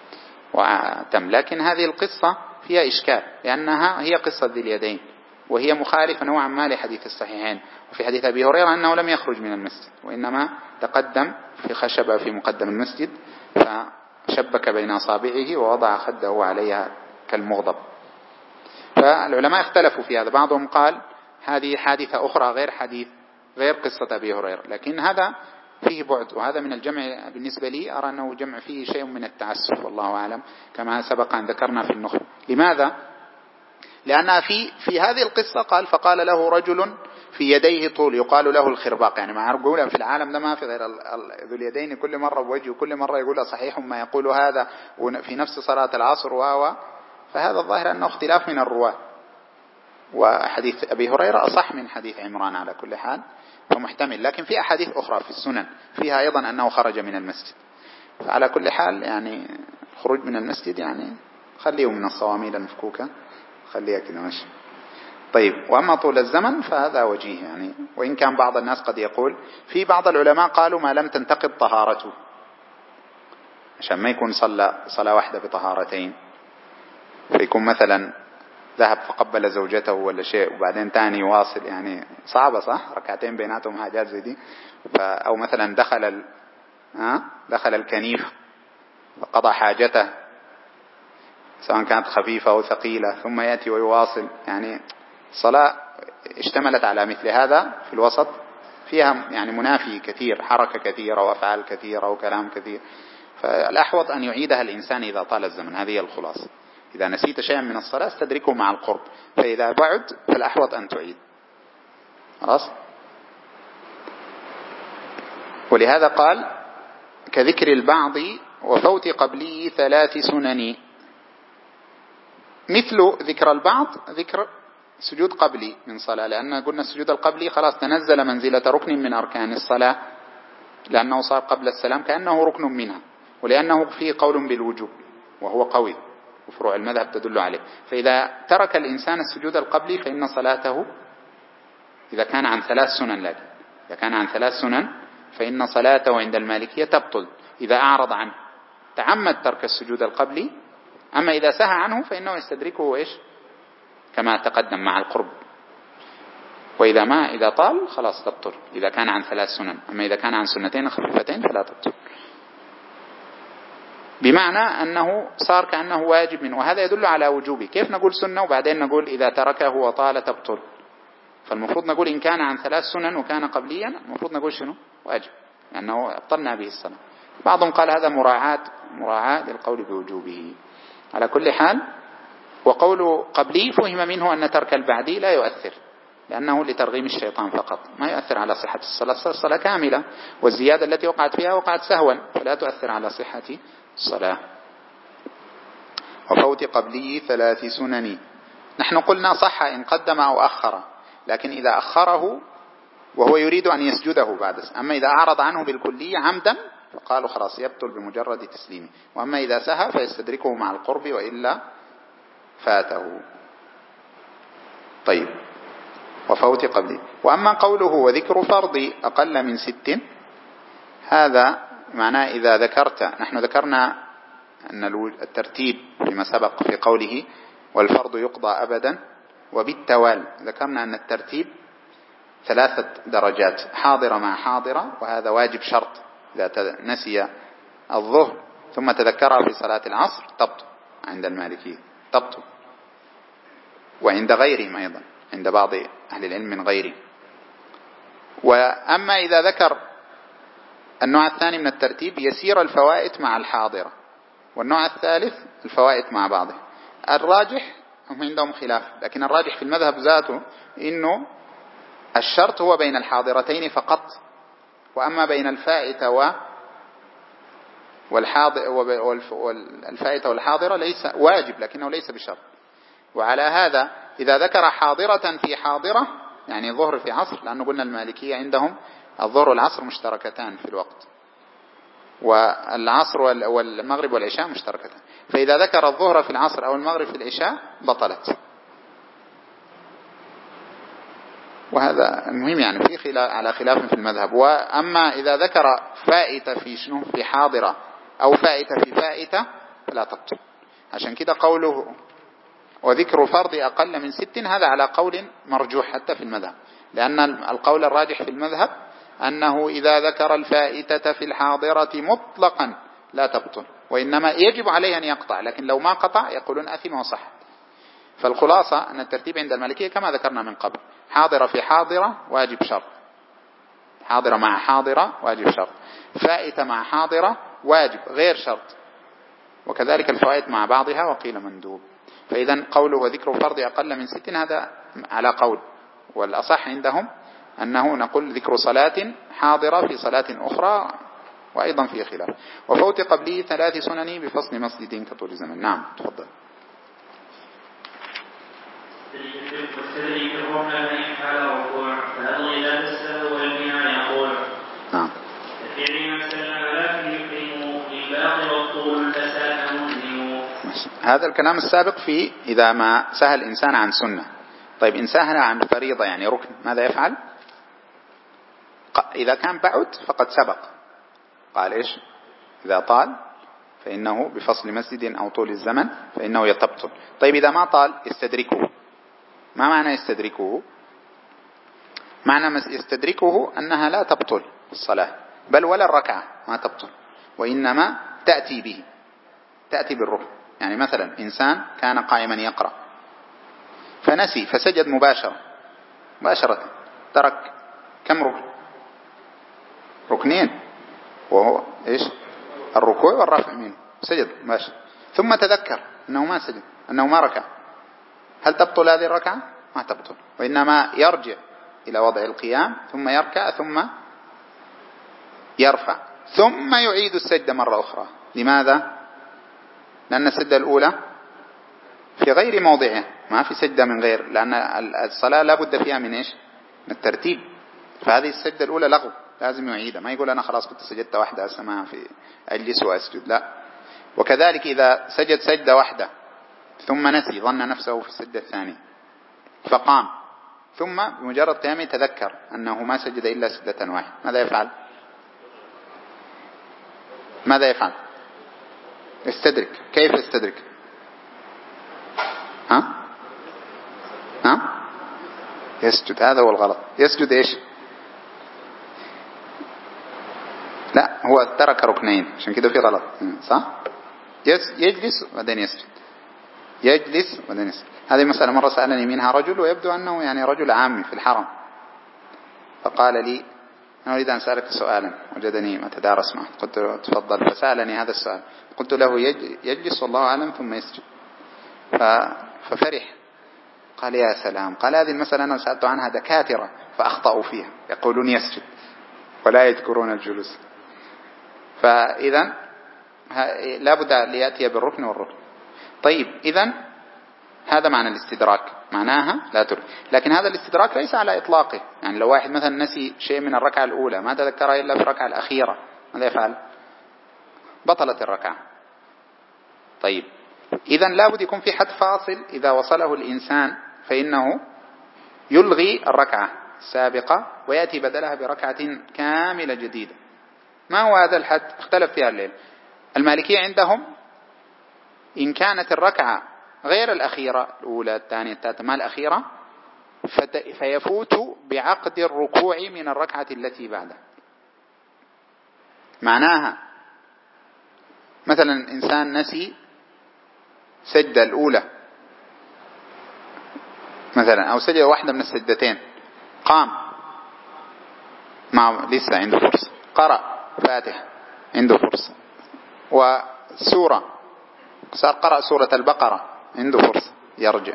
وتم. لكن هذه القصة فيها إشكال، لأنها هي قصة ذي اليدين، وهي مخالفة نوعا ما لحديث الصحيحين. وفي حديث أبي هريرة أنه لم يخرج من المسجد، وإنما تقدم في خشبة في مقدم المسجد فشبك بين أصابعه ووضع خده عليها كالمغضب. فالعلماء اختلفوا في هذا، بعضهم قال هذه حادثة أخرى غير قصة أبي هريرة، لكن هذا فيه بعد، وهذا من الجمع بالنسبة لي أرى أنه جمع فيه شيء من التعسف والله أعلم، كما سبق أن ذكرنا في النخبة. لماذا؟ لأن في هذه القصة قال فقال له رجل في يديه طول يقال له الخرباق، يعني مع رجولا في العالم ده ما في غير ذو اليدين، كل مرة بوجهه كل مرة يقول صحيح ما يقول هذا، وفي نفس صلاة العصر فهذا الظاهر أنه اختلاف من الرواة. وحديث أبي هريرة أصح من حديث عمران على كل حال فمحتمل، لكن في أحاديث أخرى في السنن فيها أيضا أنه خرج من المسجد. فعلى كل حال يعني خروج من المسجد يعني خليه من الصواميل المفكوكة، خليها كده ماشي. طيب، وأما طول الزمن فهذا وجيه يعني، وإن كان بعض الناس قد يقول، في بعض العلماء قالوا ما لم تنتقض طهارته، عشان ما يكون صلى صلاة واحدة بطهارتين، فيكون مثلا ذهب فقبل زوجته ولا شيء وبعدين تاني يواصل، يعني صعبة صح؟ ركعتين بيناتهم حاجات زي دي. أو مثلا دخل الكنيف فقضى حاجته سواء كانت خفيفة أو ثقيلة ثم يأتي ويواصل، يعني صلاة اشتملت على مثل هذا في الوسط فيها يعني منافي كثير، حركة كثيرة وأفعال كثيرة وكلام كثير. فالأحوط أن يعيدها الإنسان إذا طال الزمن، هذه الخلاصة. إذا نسيت شيئا من الصلاة استدركه مع القرب، فإذا بعد فالأحوط أن تعيد. خلاص. ولهذا قال كذكر البعض وفوت قبلي 3 سنن، مثل ذكر البعض ذكر سجود قبلي من صلاة، لأن قلنا السجود القبلي خلاص تنزل منزلة ركن من أركان الصلاة، لأنه صار قبل السلام كأنه ركن منها، ولأنه فيه قول بالوجوب وهو قوي وفروع المذهب تدل عليه. فإذا ترك الإنسان السجود القبلي فإن صلاته إذا كان عن 3 سنن، لكن إذا كان عن 3 سنن فإن صلاته عند المالكية تبطل إذا أعرض عنه، تعمد ترك السجود القبلي. أما إذا سهى عنه فإنه يستدركه إيش؟ كما تقدم مع القرب. وإذا إذا طال خلاص تبطل إذا كان عن 3 سنن، أما إذا كان عن سنتين خفيفتين فلا تبطل، بمعنى أنه صار كأنه واجب منه، وهذا يدل على وجوبه. كيف نقول سنة وبعدين نقول إذا تركه وطال تبطل؟ فالمفروض نقول إن كان عن 3 سنن وكان قبليا المفروض نقول شنو؟ واجب، لأنه أبطلنا به الصلاة. بعضهم قال هذا مراعاة للقول بوجوبه. على كل حال، وقول قبلي فهم منه أن ترك البعدي لا يؤثر، لأنه لترغيم الشيطان فقط، ما يؤثر على صحة الصلاة. الصلاة كاملة، والزيادة التي وقعت فيها وقعت سهوا فلا تؤثر على صحة الصلاة. وفوت قبلي 3 سنن، نحن قلنا صح إن قدم أو أخر، لكن إذا أخره وهو يريد أن يسجده بعد، أما إذا أعرض عنه بالكلية عمدا فقالوا خلاص يبطل بمجرد تسليمه، وأما إذا سهى فيستدركه مع القرب وإلا فاته. طيب، وفوت قبلي. وأما قوله وذكر فرض أقل من 6، هذا معناه إذا ذكرت، نحن ذكرنا أن الترتيب فيما سبق في قوله والفرض يقضى أبدا وبالتوال، ذكرنا أن الترتيب 3 درجات: حاضرة مع حاضرة، وهذا واجب شرط، إذا نسي الظهر ثم تذكرها في صلاة العصر تبطل عند المالكية، تبطل، وعند غيرهم أيضا، عند بعض أهل العلم من غيرهم. وأما إذا ذكر النوع الثاني من الترتيب يسير الفوائت مع الحاضرة، والنوع الثالث الفوائت مع بعضها. الراجح، هم عندهم خلاف، لكن الراجح في المذهب ذاته إنه الشرط هو بين الحاضرتين فقط، وأما بين الفائتة والحاضرة ليس واجب، لكنه ليس بشرط. وعلى هذا إذا ذكر حاضرة في حاضرة، يعني ظهر في عصر، لأنه قلنا المالكية عندهم الظهر والعصر مشتركتان في الوقت، والعصر والمغرب والعشاء مشتركتان، فإذا ذكر الظهر في العصر أو المغرب في العشاء بطلت. وهذا المهم يعني في على خلاف في المذهب. وأما إذا ذكر فائتة في شنو في حاضرة أو فائتة في فائتة فلا تبطل. عشان كده قوله وذكر فرض أقل من 6 هذا على قول مرجوح حتى في المذهب، لأن القول الراجح في المذهب أنه إذا ذكر الفائتة في الحاضرة مطلقا لا تبطل، وإنما يجب عليه أن يقطع، لكن لو ما قطع يقولون أثم وصح. فالخلاصة أن الترتيب عند المالكية كما ذكرنا من قبل: حاضرة في حاضرة واجب شرط، حاضرة مع حاضرة واجب شرط، فائتة مع حاضرة واجب غير شرط، وكذلك الفوائت مع بعضها وقيل مندوب. فإذا قوله وذكر فرض أقل من 6 هذا على قول، والأصح عندهم أنه نقول ذكر صلاة حاضرة في صلاة أخرى، وأيضا في خلاف. وفوت قبله 3 سنن بفصل مسجد كطول الزمن. نعم تفضل. نعم. هذا الكلام السابق في إذا ما سهل الإنسان عن سنة. طيب إن سهل عن فريضة يعني ركن ماذا يفعل؟ إذا كان بعد فقد سبق، قال إيش؟ إذا طال فإنه بفصل مسجد أو طول الزمن فإنه يتبطل. طيب إذا ما طال يستدركه. ما معنى يستدركه؟ معنى يستدركه أنها لا تبطل الصلاة، بل ولا الركعة ما تبطل، وإنما تأتي به، تأتي بالركن. يعني مثلا إنسان كان قائما يقرأ فنسي فسجد مباشرة، ترك كم ركن؟ 2، وهو إيش؟ الركوع والرفع منه، سجد مباشرة، ثم تذكر أنه ما سجد، أنه ما ركع. هل تبطل هذه الركعة؟ ما تبطل، وإنما يرجع إلى وضع القيام ثم يركع ثم يرفع ثم يعيد السجدة مرة أخرى. لماذا؟ لأن السجدة الأولى في غير موضعها، ما في سجدة من غير، لأن الصلاة لا بد فيها من إيش؟ من الترتيب. فهذه السجدة الأولى لغو، لازم يعيدها، ما يقول أنا خلاص كنت سجدت واحدة أسمع في أجلس وأسجد، لا. وكذلك إذا سجد سجدة واحدة ثم نسي، ظن نفسه في السجدة الثانية فقام، ثم بمجرد قيامه تذكر أنه ما سجد إلا سجدة واحدة، ماذا يفعل؟ يستدرك. كيف يستدرك؟ يسجد. هذا هو الغلط. يسجد إيش؟ لا، هو ترك ركنين، عشان كده في غلط، صح؟ يجلس وبعدين يسجد، يجلس وبعدين يسجد. هذه مسألة مرة سألني منها رجل، ويبدو أنه يعني رجل عامي في الحرم، فقال لي أنا أريد أن أسألك سؤالا، وجدني أتدارس معه، قلت له تفضل، فسألني هذا السؤال، قلت له يجلس والله أعلم ثم يسجد، ففرح، قال يا سلام، قال هذه المسألة أنا سألت عنها دكاترة فأخطأوا فيها، يقولون يسجد ولا يذكرون الجلوس. فإذا لا بد ليأتي بالركن والركن. طيب إذن هذا معنى الاستدراك، معناها لا ترك. لكن هذا الاستدراك ليس على إطلاقه، يعني لو واحد مثلا نسي شيء من الركعة الأولى ما تذكرها إلا في الركعة الأخيرة، ماذا يفعل؟ بطلت الركعة. طيب إذن لا بد يكون في حد فاصل، إذا وصله الإنسان فإنه يلغي الركعة السابقة ويأتي بدلها بركعة كاملة جديدة. ما هو هذا الحد؟ اختلف فيها الليل. المالكية عندهم إن كانت الركعة غير الأخيرة، الأولى الثانية الثالثة، ما الأخيرة، فيفوت بعقد الركوع من الركعة التي بعدها. معناها مثلا إنسان نسي سجدة الأولى مثلا أو سجدة واحدة من السجدتين، قام لسه عنده فرصة، قرأ فاتح عنده فرصة، وسورة صار قرأ سورة البقرة عنده فرصة يرجع،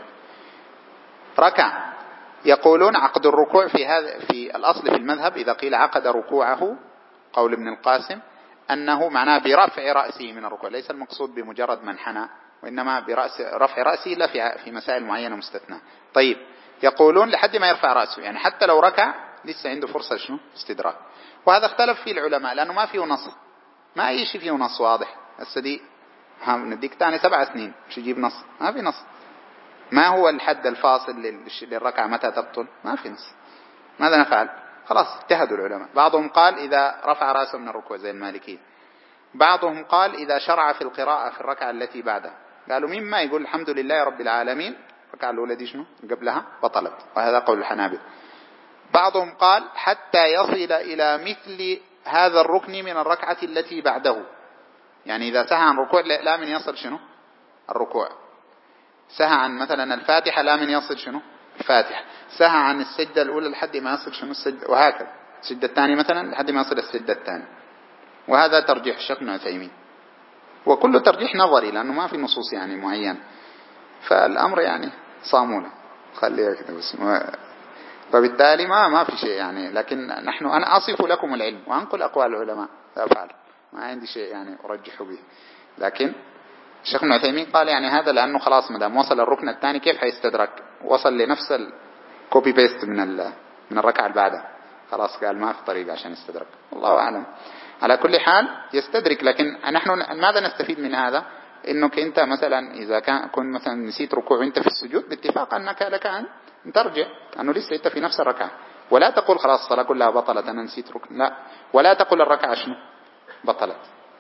ركع. يقولون عقد الركوع في الأصل في المذهب إذا قيل عقد ركوعه، قول ابن القاسم، أنه معناه برفع رأسه من الركوع، ليس المقصود بمجرد منحنى، وإنما رفع رأسه إلا في مسائل معينة مستثنى. طيب يقولون لحد ما يرفع رأسه، يعني حتى لو ركع لسه عنده فرصة شنو؟ استدراك. وهذا اختلف فيه العلماء لأنه ما فيه نص، ما أي شيء فيه نص واضح. السدي نديك تاني 7 سنين مش يجيب نص، ما في نص. ما هو الحد الفاصل للركعة متى تبطل؟ ما في نص. ماذا نفعل؟ خلاص اجتهدوا العلماء. بعضهم قال إذا رفع رأسه من الركوع زي المالكية، بعضهم قال إذا شرع في القراءة في الركعة التي بعدها. قالوا مما يقول الحمد لله رب العالمين الركعة الأولى دي شنو قبلها بطلت، وهذا قول الحنابلة. بعضهم قال حتى يصل إلى مثل هذا الركن من الركعة التي بعده، يعني إذا سهى عن ركوع لا من يصل شنو الركوع، سهى عن مثلا الفاتحة لا من يصل شنو الفاتحة، سهى عن السجدة الأولى لحد ما يصل شنو السجدة، وهكذا السجدة الثانية مثلا لحد ما يصل السجدة الثانية. وهذا ترجيح الشيخ ابن عثيمين، وكل ترجيح نظري لأنه ما في نصوص يعني معين، فالأمر يعني صامولة خليها كده بس. فبالتالي ما في شيء يعني، لكن أنا أصف لكم العلم وأنقل أقوال العلماء لا أفعل، ما عندي شيء يعني أرجح به. لكن الشيخ ابن عثيمين قال يعني هذا لأنه خلاص مدام وصل الركن الثاني كيف حيستدرك، وصل لنفس الكوبي بيست من الركعة اللي بعدها، خلاص قال ما في طريقة عشان يستدرك. الله أعلم. على كل حال يستدرك. لكن نحن ماذا نستفيد من هذا؟ انك انت مثلا اذا كنت مثلا نسيت ركوع وانت في السجود، باتفاق انك لك ان ترجع، انه لسه انت في نفس الركعه، ولا تقول خلاص الصلاه كلها بطلت انا نسيت ركن، لا، ولا تقول الركعه شنو بطلت،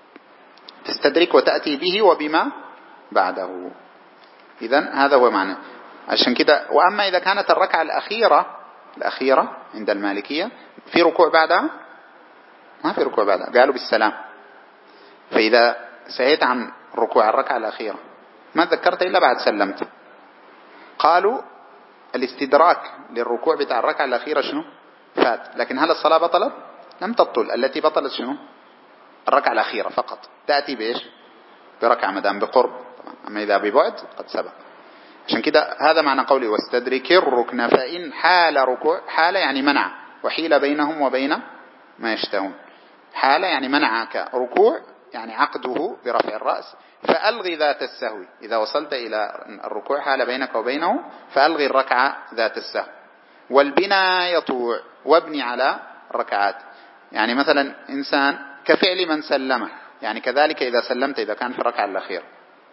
تستدرك وتاتي به وبما بعده. اذا هذا هو معنى. عشان كده واما اذا كانت الركعه الاخيره عند المالكيه في ركوع بعدها، ما في ركوع بعدها، قالوا بالسلام. فاذا سهيت عن ركوع الركعة الأخيرة ما تذكرت إلا بعد سلمت، قالوا الاستدراك للركوع بتاع الركعة الأخيرة شنو فات. لكن هل الصلاة بطلت؟ لم تبطل. التي بطلت شنو الركعة الأخيرة فقط، تأتي بإيش بركعة مدام بقرب، أما إذا ببعد قد سبق. عشان كده هذا معنى قولي واستدرك الركن فإن حال ركوع، حال يعني منع، وحيل بينهم وبين ما يشتهون. حال يعني منعك ركوع يعني عقده برفع الرأس، فألغي ذات السهو. إذا وصلت إلى الركوع حال بينك وبينه فألغي الركعة ذات السهو. والبناء يطوع وابني على الركعات، يعني مثلا إنسان كفعل من سلمه، يعني كذلك إذا سلمت إذا كان في الركعة الأخيرة.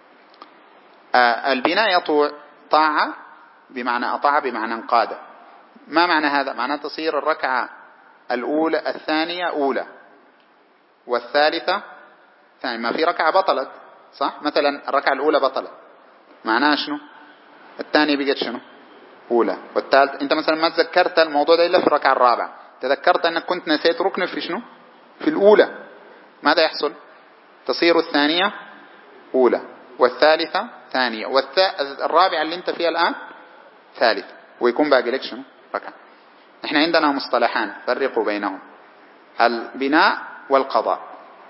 البناء يطوع طاعة بمعنى أطاع بمعنى انقاد. ما معنى هذا؟ معنى تصير الركعة الأولى الثانية أولى والثالثة ثاني. ما في ركعة بطلت صح، مثلا الركعة الأولى بطلت، معناها شنو الثانية بقت شنو أولى، والثالث أنت مثلا ما تذكرت الموضوع ده إلا في الركعة الرابعة، تذكرت أنك كنت نسيت ركن في شنو في الأولى، ماذا يحصل؟ تصير الثانية أولى والثالثة ثانية والرابعة اللي أنت فيها الآن ثالث، ويكون باقي لك شنو ركعة. نحن عندنا مصطلحان فرقوا بينهم، البناء والقضاء.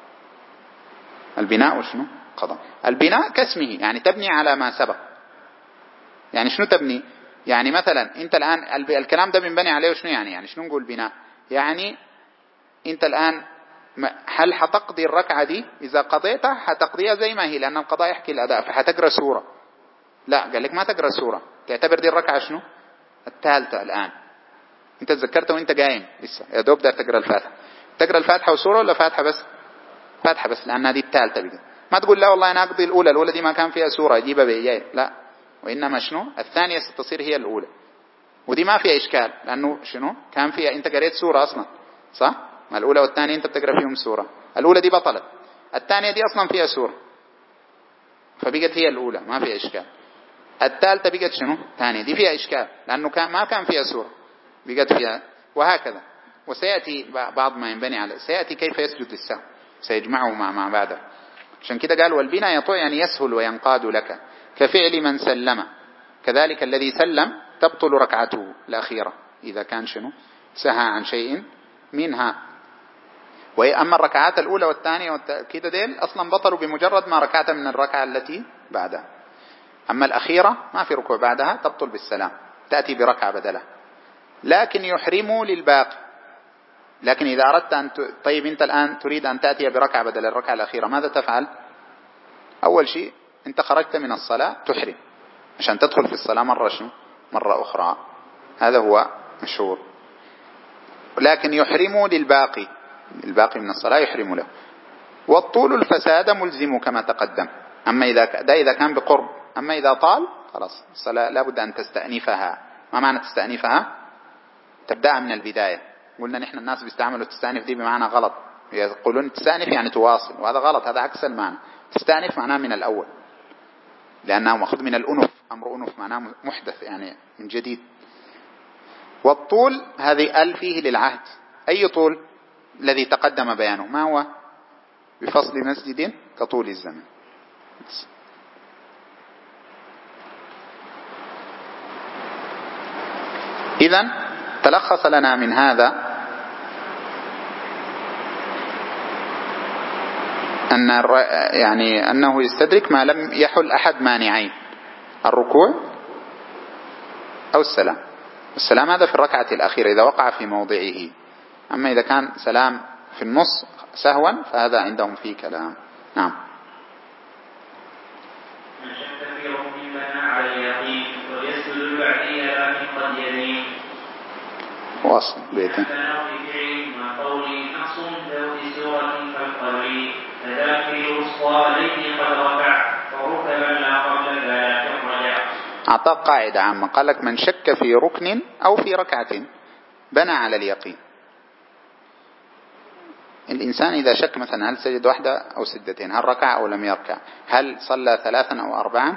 البناء وشنو قضاء. البناء كاسمه يعني تبني على ما سبق. يعني شنو تبني؟ يعني مثلا انت الآن الكلام ده بنبني عليه شنو يعني شنو نقول بناء؟ يعني انت الآن هل حتقضي الركعة دي؟ إذا قضيتها حتقضيها زي ما هي، لأن القضاء يحكي الأداء، فحتقرأ سورة. لا، قال لك ما تقرأ سورة، تعتبر دي الركعة شنو الثالثة. الآن انت تذكرت وانت قايم لسه يا دوب دار تقرأ الفاتحة، تقرأ الفاتحة وسورة ولا فاتحة بس؟ فاتحة بس، لأنها دي الثالثة بقى. ما تقول لا والله أنا أقضي الأولى دي ما كان فيها سورة أجيبها بإياي، لا، وإنما شنو الثانية ستصير هي الأولى، ودي ما فيها إشكال لأنه شنو كان فيها أنت قريت سورة أصلا صح؟ ما الأولى والثانية أنت بتقرأ فيهم سورة، الأولى دي بطلت، الثانية دي أصلا فيها سورة، فبقت هي الأولى ما فيها إشكال. الثالثة بقت شنو؟ ثانية. دي فيها إشكال لأنه ما كان فيها سورة، بقت فيها، وهكذا. وسيأتي بعض ما ينبني على، سيأتي كيف يسجد للسهو، سيجمعه مع بعده. عشان كده قال والبناء يطوع يعني يسهل وينقاد لك كفعل من سلم، كذلك الذي سلم تبطل ركعته الأخيرة إذا كان شنو؟ سهى عن شيء منها. وأما الركعات الأولى والثانية كده ديل أصلا بطلوا بمجرد ما ركعت من الركعة التي بعدها. أما الأخيرة ما في ركوع بعدها، تبطل بالسلام، تأتي بركعة بدلها. لكن يحرموا للباقي. لكن إذا أردت طيب أنت الآن تريد أن تأتي بركعة بدل الركعة الأخيرة، ماذا تفعل؟ أول شيء أنت خرجت من الصلاة تحرم عشان تدخل في الصلاة مرة أخرى، هذا هو مشهور. لكن يحرموا للباقي، الباقي من الصلاة يحرم له. والطول الفساد ملزم كما تقدم. أما إذا كان بقرب، أما إذا طال خلاص الصلاة لابد أن تستأنفها. ما معنى تستأنفها؟ تبدأ من البداية. قلنا نحن الناس بيستعملوا تستأنف دي بمعنى غلط، يقولون تستأنف يعني تواصل، وهذا غلط، هذا عكس المعنى. تستأنف معناه من الأول، لأنه مأخذ من الأنف، أمر أنف معناه محدث يعني من جديد. والطول هذه فيه للعهد. أي طول؟ الذي تقدم بيانه. ما هو؟ بفصل مسجد كطول الزمن. إذن تلخص لنا من هذا أنه يستدرك ما لم يحل أحد مانعين، الركوع أو السلام. السلام هذا في الركعة الأخيرة إذا وقع في موضعه. أما إذا كان سلام في النص سهوا فهذا عندهم فيه كلام. نعم. من شك في ركن بنى على اليقين ويسجد البعدية لكن قد يلين. واصل بيته. ما قولي نقص ذوي سورة كالقبل فذاك الوسطى الذي قد ركع فركبا لا قبل ذلك الرجع. أعطاك قاعدة عامة، قال لك من شك في ركن أو في ركعة بنى على اليقين. الإنسان إذا شك مثلا هل سجد واحدة أو سجدتين، هل ركع أو لم يركع، هل صلى 3 أو 4،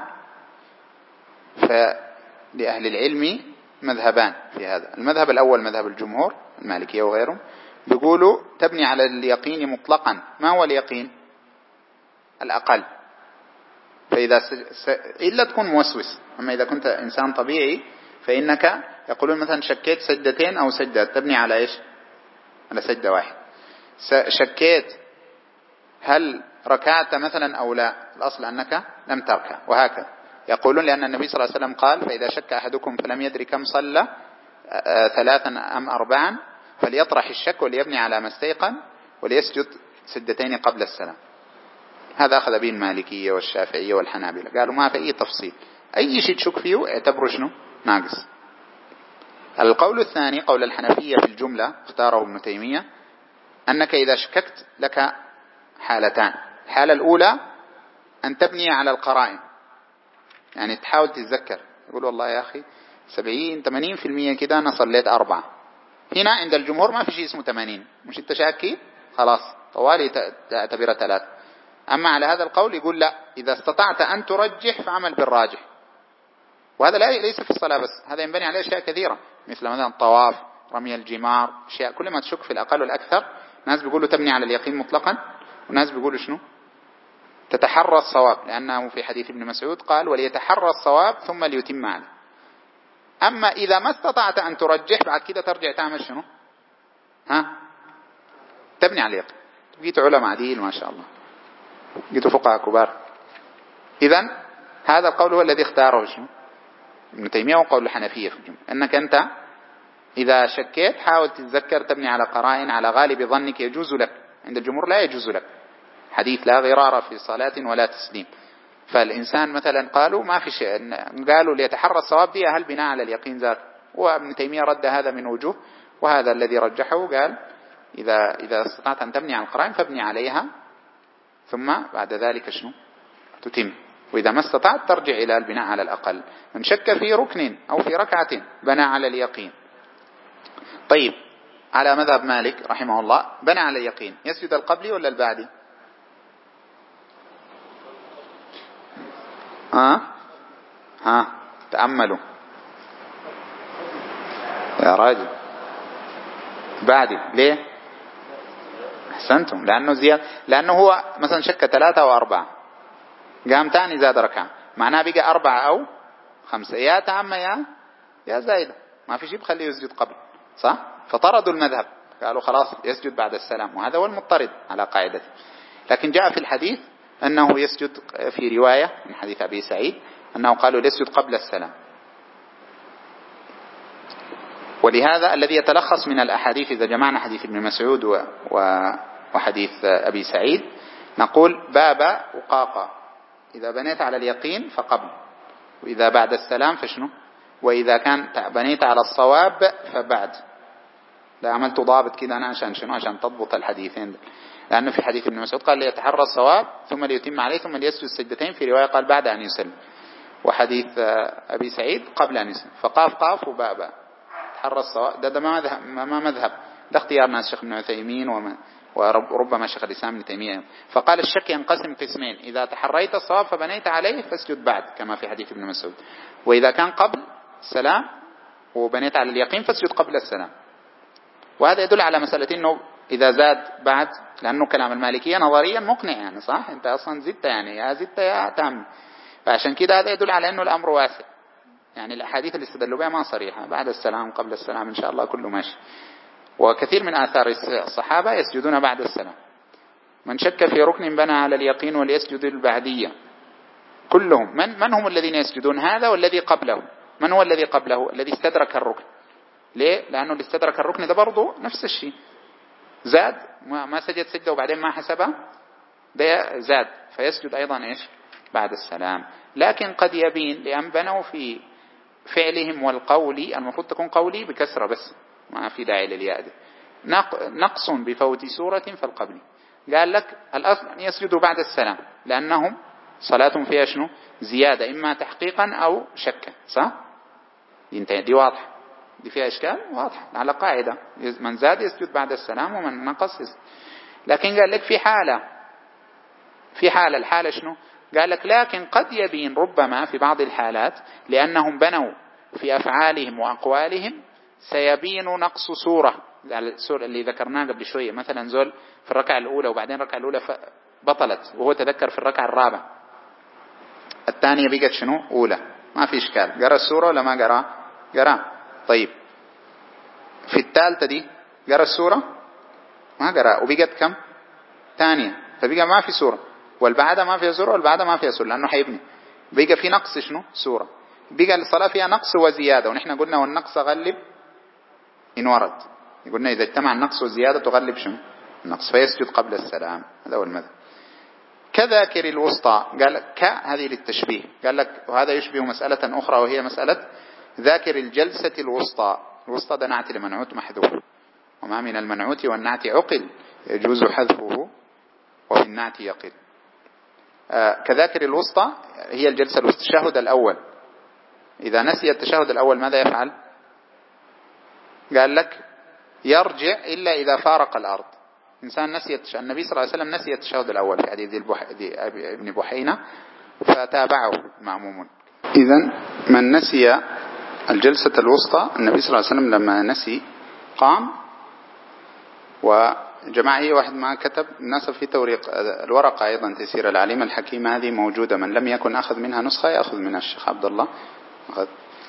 فلأهل العلم مذهبان في هذا. المذهب الأول مذهب الجمهور المالكية وغيرهم، بيقولوا تبني على اليقين مطلقا. ما هو اليقين؟ الأقل. فإذا إلا تكون موسوس. أما إذا كنت إنسان طبيعي فإنك يقولون مثلا شكيت سجدتين أو سجدة، تبني على إيش؟ على سجدة واحد. شكيت هل ركعت مثلا أو لا، الأصل أنك لم تركع، وهكذا. يقولون لأن النبي صلى الله عليه وسلم قال فإذا شك أحدكم فلم يدري كم صلى 3 أم 4 فليطرح الشك وليبني على ما استيقن وليسجد سجدتين قبل السلام. هذا أخذ به المالكية والشافعية والحنابلة، قالوا ما في أي تفصيل، أي شيء تشك فيه اعتبره شنو؟ ناقص. القول الثاني قول الحنفية في الجملة اختاره ابن تيمية، أنك إذا شككت لك حالتان. الحالة الأولى أن تبني على القرائن، يعني تحاول تتذكر، يقول والله يا أخي 70-80% كده أنا صليت 4. هنا عند الجمهور ما في شيء اسمه 80، مش انت شاكي خلاص طوالي تعتبرها 3. أما على هذا القول يقول لا، إذا استطعت أن ترجح فعمل بالراجح. وهذا ليس في الصلاة بس، هذا ينبني عليه أشياء كثيرة، مثل مثلا الطواف، رمي الجمار، أشياء كل ما تشك في الأقل والأكثر. ناس بيقولوا تبني على اليقين مطلقا، وناس بيقولوا شنو؟ تتحرى الصواب، لأنه في حديث ابن مسعود قال وليتحرى الصواب ثم ليتم عليه. أما إذا ما استطعت أن ترجح بعد كده ترجع تعمل شنو؟ تبني على اليقين. بقيت علماء عديل ما شاء الله، بقيت فقهاء كبار. إذن هذا القول هو الذي اختاره شنو؟ ابن تيمية وقول الحنفية في الجملة، أنك أنت إذا شكيت حاول تتذكر تبني على قرائن على غالب ظنك يجوز لك. عند الجمهور لا يجوز لك، حديث لا غرار في صلاة ولا تسليم. فالإنسان مثلا قالوا ما في شيء، قالوا ليتحرى الصواب دي هل بناء على اليقين ذات. وابن تيمية رد هذا من وجوه، وهذا الذي رجحه قال إذا استطعت أن تبني على القرائن فابني عليها ثم بعد ذلك شنو؟ تتم. وإذا ما استطعت ترجع إلى البناء على الأقل. من شك في ركن أو في ركعة بنى على اليقين. طيب على مذهب مالك رحمه الله بنى على اليقين، يسجد القبلي ولا البعدي؟ ها تأملوا يا راجل بعدي ليه؟ أحسنتم، لأنه زيادة، لأنه هو مثلا شك 3 أو 4 قام تاني زاد ركعة، معناه بقى 4 أو 5، يا تامة يا زايدة، ما في شيء بخليه يسجد قبل، صح؟ فطردوا المذهب، قالوا خلاص يسجد بعد السلام، وهذا هو المضطرد على قاعدته. لكن جاء في الحديث أنه يسجد، في رواية من حديث أبي سعيد أنه قالوا يسجد قبل السلام. ولهذا الذي يتلخص من الأحاديث إذا جمعنا حديث ابن مسعود وحديث أبي سعيد، نقول باب وقاقة، إذا بنيت على اليقين فقبل، وإذا بعد السلام فشنو، وإذا كان بنيت على الصواب فبعد. لا عملت ضابط كده أنا عشان شنو، عشان تضبط الحديثين، لأنه في حديث ابن مسعود قال ليتحرى الصواب ثم ليتم عليه ثم ليسجد السجدتين، في رواية قال بعد أن يسلم، وحديث أبي سعيد قبل أن يسلم، فقاف قاف وباء تحرى الصواب. ده ما مذهب، ده اختيار ناس شيخ ابن عثيمين وربما شيخ الإسلام ابن تيمية. فقال الشك ينقسم قسمين، إذا تحريت الصواب فبنيت عليه فاسجد بعد كما في حديث ابن مسعود، وإذا كان قبل السلام وبنيت على اليقين فاسجد قبل السلام. وهذا يدل على مسألة إنه إذا زاد بعد، لأنه كلام المالكية نظريا مقنع يعني، صح؟ أنت أصلا زدت يعني، يا زدت يا تام، فعشان كده هذا يدل على أنه الأمر واسع، يعني الأحاديث اللي استدلوا بها ما صريحة، بعد السلام قبل السلام إن شاء الله كله ماشي. وكثير من آثار الصحابة يسجدون بعد السلام. من شك في ركن بنى على اليقين وليسجد البعدية كلهم. من هم الذين يسجدون؟ هذا والذي قبله. من هو الذي قبله؟ الذي استدرك الركن. ليه؟ لأنه اللي استدرك الركن ده برضه نفس الشيء، زاد ما سجد سجدة وبعدين ما حسبها، ده زاد فيسجد أيضا إيش بعد السلام. لكن قد يبين لأن بنوا في فعلهم والقول، المفروض تكون قولي بكسرة بس، ما في داعي للياء دي، نقص بفوت سورة فالقبل. قال لك الأصل أن يسجدوا بعد السلام، لأنهم صلاتهم فيها شنو زيادة، إما تحقيقا أو شكا، صح؟ دي واضحة، دي فيها إشكال واضح على قاعدة، من زاد يسجد بعد السلام ومن نقص يسجد. لكن قال لك في حالة الحالة شنو؟ قال لك لكن قد يبين ربما في بعض الحالات، لأنهم بنوا في أفعالهم وأقوالهم سيبين نقص سورة، السورة اللي ذكرناها قبل شوية، مثلا زول في الركعة الأولى وبعدين الركعة الأولى بطلت وهو تذكر في الركعة الرابعة، الثانية بقت شنو أولى، ما في إشكال، قرأ السورة ولا ما قرأ؟ طيب في الثالثة دي قرأ السورة ما قرأ، وبقت كم ثانية، فبقى ما في سورة، والبعدة ما فيها سورة والبعدة ما فيها سورة، لأنه حيبني، بقى في نقص شنو سورة، بقى الصلاة فيها نقص وزيادة. ونحن قلنا والنقص غلب إن ورد، قلنا إذا اجتمع النقص والزيادة تغلب شنو النقص، فيسجد قبل السلام، هذا هو المذهب. كذاكر الوسطى قال لك هذه للتشبيه، قال لك وهذا يشبه مسألة أخرى وهي مسألة ذاكر الجلسة الوسطى. الوسطى ده نعت لمنعوت محذوف، وما من المنعوت والنعت عقل يجوز حذفه وفي النعت يقل. كذاكر الوسطى هي الجلسة الوسطى، التشهد الأول، إذا نسي التشهد الأول ماذا يفعل؟ قال لك يرجع إلا إذا فارق الأرض. إنسان نسي النبي صلى الله عليه وسلم نسي التشهد الأول في حديث ابن بحينة فتابعه معموم. إذن من نسي الجلسة الوسطى، النبي صلى الله عليه وسلم لما نسي قام، وجماعي واحد ما كتب الناس في توريق الورقة أيضا تيسير العليم الحكيم، هذه موجودة، من لم يكن أخذ منها نسخة يأخذ منها الشيخ عبد الله أخذ،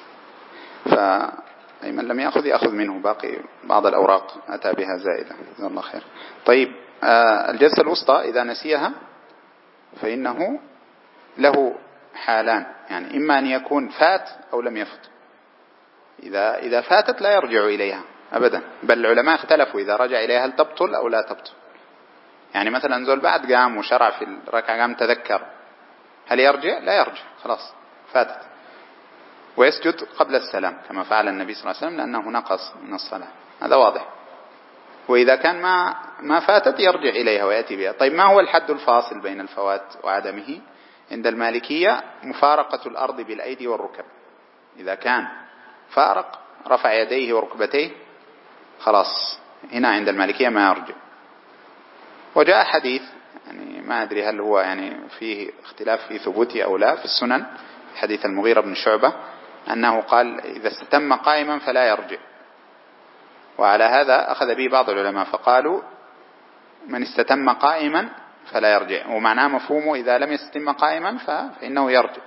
فأي من لم يأخذ منه باقي بعض الأوراق أتى بها زائدة، جزاه الله خير. طيب الجلسة الوسطى إذا نسيها فإنه له حالان، يعني إما أن يكون فات أو لم يفت. إذا فاتت لا يرجع إليها أبدا، بل العلماء اختلفوا إذا رجع إليها هل تبطل أو لا تبطل. يعني مثلا زول بعد قام وشرع في الركعة قام تذكر، هل يرجع؟ لا يرجع، خلاص فاتت، ويسجد قبل السلام كما فعل النبي صلى الله عليه وسلم لأنه نقص من الصلاة، هذا واضح. وإذا كان ما فاتت يرجع إليها ويأتي بها. طيب ما هو الحد الفاصل بين الفوات وعدمه؟ عند المالكية مفارقة الأرض بالأيدي والركب، إذا كان فارق رفع يديه وركبتيه خلاص، هنا عند المالكية ما يرجع. وجاء حديث يعني ما أدري هل هو يعني فيه اختلاف في ثبوته أو لا في السنن، حديث المغيرة بن شعبة أنه قال إذا استتم قائما فلا يرجع، وعلى هذا أخذ به بعض العلماء فقالوا من استتم قائما فلا يرجع، ومعناه مفهومه إذا لم يستتم قائما فإنه يرجع.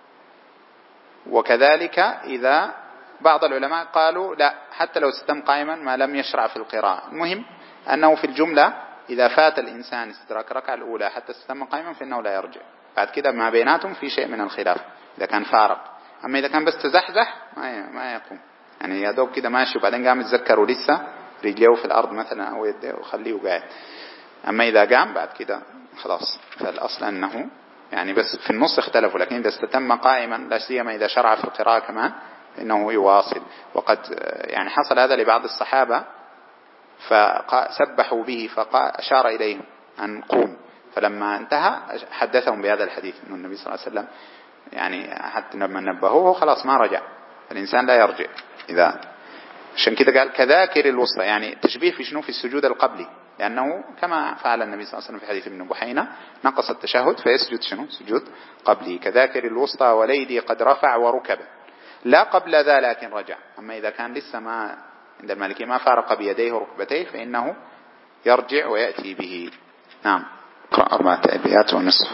وكذلك إذا بعض العلماء قالوا لا، حتى لو استتم قائما ما لم يشرع في القراءة. المهم أنه في الجملة إذا فات الإنسان استدراك الركعة الأولى حتى استتم قائما فإنه لا يرجع. بعد كده ما بيناتهم في شيء من الخلاف إذا كان فارق. أما إذا كان بس تزحزح ما يقوم، يعني يا دوب كده ماشي وبعدين قام يتذكر ولسه رجليه في الأرض مثلا أو يديه وخليه قاعد. أما إذا قام بعد كده خلاص. فالأصل أنه يعني بس في النص اختلفوا، لكن إذا استتم قائما لا سيما إذا شرع في القراءة كمان إنه يواصل. وقد يعني حصل هذا لبعض الصحابة فسبحوا به فأشار إليهم أن قوم، فلما انتهى حدثهم بهذا الحديث أن النبي صلى الله عليه وسلم يعني حتى لما نبهوه خلاص ما رجع. الإنسان لا يرجع إذا. عشان كده قال كذاكر الوسطى، يعني تشبيه في شنو؟ في السجود القبلي، لأنه كما فعل النبي صلى الله عليه وسلم في حديث ابن بحينة نقص التشهد فيسجد شنو؟ سجود قبلي. كذاكر الوسطى وليدي قد رفع وركب لا قبل ذا لكن رجع. أما إذا كان لسه ما عند المالكي ما فارق بيديه وركبتيه فإنه يرجع ويأتي به. نعم. اقرأ 4 أبيات ونصف.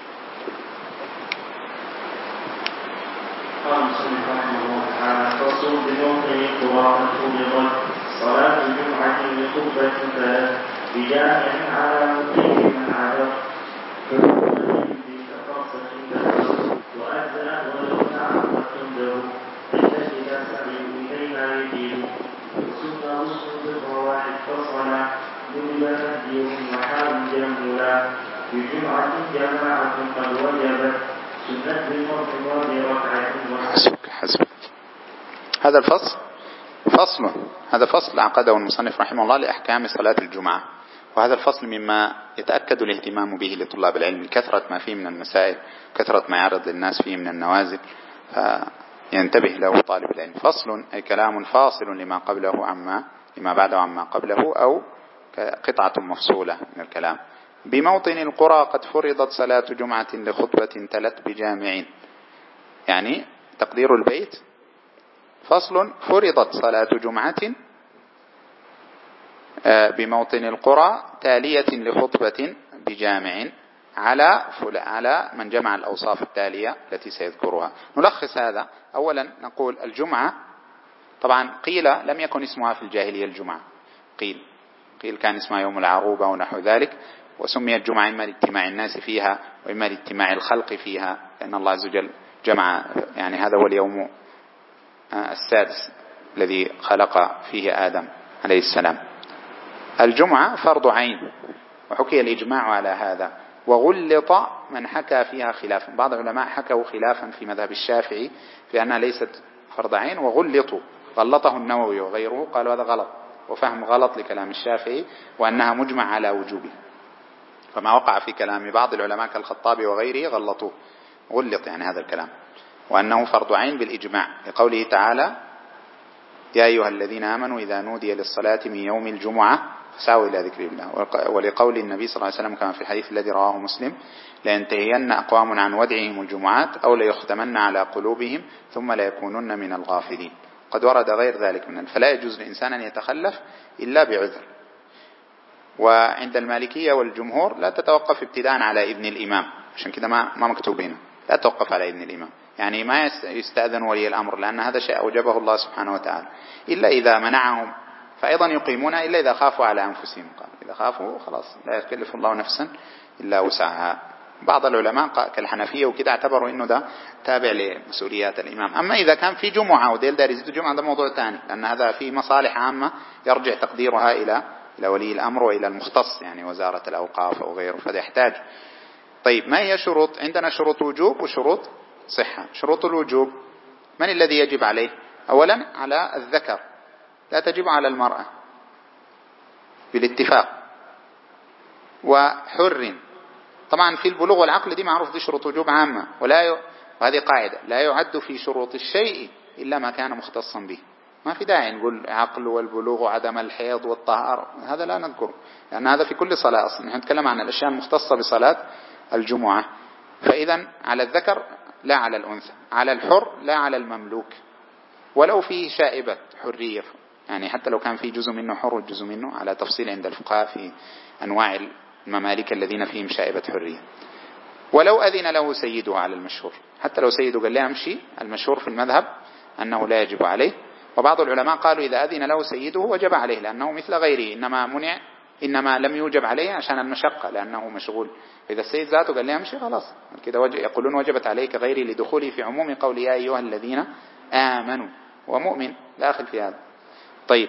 قال المصنف رحمه الله تعالى: فصل بموطن القرى فرضت صلاة الجمعة لخطبة ثلاث بجامع على مقيم من عذر كالمؤمن بفرصة له وأجزأ ولو تعمت عنده فإذا سعي إليها يجيب وسن رسل بالرواحل فصلا ضرب هدي وحال جملا بجمعة جماعة قد وجبت سنة بالفرض بركعة. حسبك. هذا الفصل هذا فصل عقده المصنف رحمه الله لأحكام صلاة الجمعة، وهذا الفصل مما يتأكد الاهتمام به لطلاب العلم، كثرة ما فيه من المسائل، كثرة ما يعرض للناس فيه من النوازل، فينتبه له طالب العلم. فصل أي كلام فاصل لما بعده عما قبله، أو قطعة مفصولة من الكلام. بموطن القرى قد فرضت صلاة جمعة لخطبة تلت بجامع، يعني تقدير البيت فصل فرضت صلاة جمعة بموطن القرى تالية لخطبة بجامع على من جمع الأوصاف التالية التي سيذكرها. نلخص هذا. أولا نقول الجمعة طبعا قيل لم يكن اسمها في الجاهلية الجمعة، قيل كان اسمها يوم العروبة ونحو ذلك، وسميت جمعة إما لاجتماع الناس فيها وإما لاجتماع الخلق فيها، لأن الله عز وجل جمع، يعني هذا هو اليوم السادس الذي خلق فيه آدم عليه السلام. الجمعة فرض عين، وحكي الإجماع على هذا، وغلط من حكى فيها خلافا. بعض العلماء حكوا خلافا في مذهب الشافعي في أنها ليست فرض عين غلطه النووي وغيره، قالوا هذا غلط وفهم غلط لكلام الشافعي، وأنها مجمع على وجوبه. فما وقع في كلام بعض العلماء كالخطابي وغيره غلط يعني هذا الكلام، وأنه فرض عين بالإجماع، لقوله تعالى: يا أيها الذين آمنوا إذا نودي للصلاة من يوم الجمعة فسعوا إلى ذكر الله. ولقول النبي صلى الله عليه وسلم كما في الحديث الذي رواه مسلم: لينتهين أقوام عن ودعهم الجمعات أو ليختمن على قلوبهم ثم ليكونن من الغافلين. قد ورد غير ذلك فلا يجوز لإنسان أن يتخلف إلا بعذر. وعند المالكية والجمهور لا تتوقف ابتداء على إذن الإمام، عشان كده ما مكتوب هنا لا توقف على إذن الإمام، يعني ما يستأذن ولي الأمر، لأن هذا شيء أوجبه الله سبحانه وتعالى، إلا إذا منعهم فأيضا يقيمون، إلا إذا خافوا على أنفسهم. قال إذا خافوا خلاص لا يكلف الله نفسا إلا وسعها. بعض العلماء كالحنفية وكده اعتبروا إنه ده تابع لمسؤوليات الإمام. أما إذا كان في جمعة وديل دار يزيد جمعة ده موضوع ثاني، لأن هذا فيه مصالح عامة يرجع تقديرها إلى ولي الأمر وإلى المختص، يعني وزارة الأوقاف أو غيره، فده يحتاج. طيب ما هي شروط؟ عندنا شروط وجوب وشروط صحة. شروط الوجوب: من الذي يجب عليه؟ أولا على الذكر، لا تجب على المرأة بالاتفاق. وحر، طبعا في البلوغ والعقل دي معروف، دي شروط وجوب عامة، وهذه قاعدة لا يعد في شروط الشيء إلا ما كان مختصا به. ما في داعي نقول عقل والبلوغ وعدم الحيض والطهارة، هذا لا نذكره، لأن هذا في كل صلاة أصلا. نحن نتكلم عن الأشياء المختصة بصلاة الجمعة. فإذا على الذكر لا على الأنثى، على الحر لا على المملوك، ولو فيه شائبة حرية، يعني حتى لو كان في جزء منه حر وجزء منه، على تفصيل عند الفقهاء في أنواع الممالك الذين فيهم شائبة حرية. ولو أذن له سيده على المشهور، حتى لو سيده قال لي أمشي، المشهور في المذهب أنه لا يجب عليه. وبعض العلماء قالوا إذا أذن له سيده وجب عليه، لأنه مثل غيره، إنما لم يوجب عليه عشان المشقة لأنه مشغول. إذا السيد ذاته قال لي أمشي خلاص كده يقولون وجبت عليك غيري لدخولي في عموم قول يا أيها الذين آمنوا، ومؤمن داخل في هذا. طيب،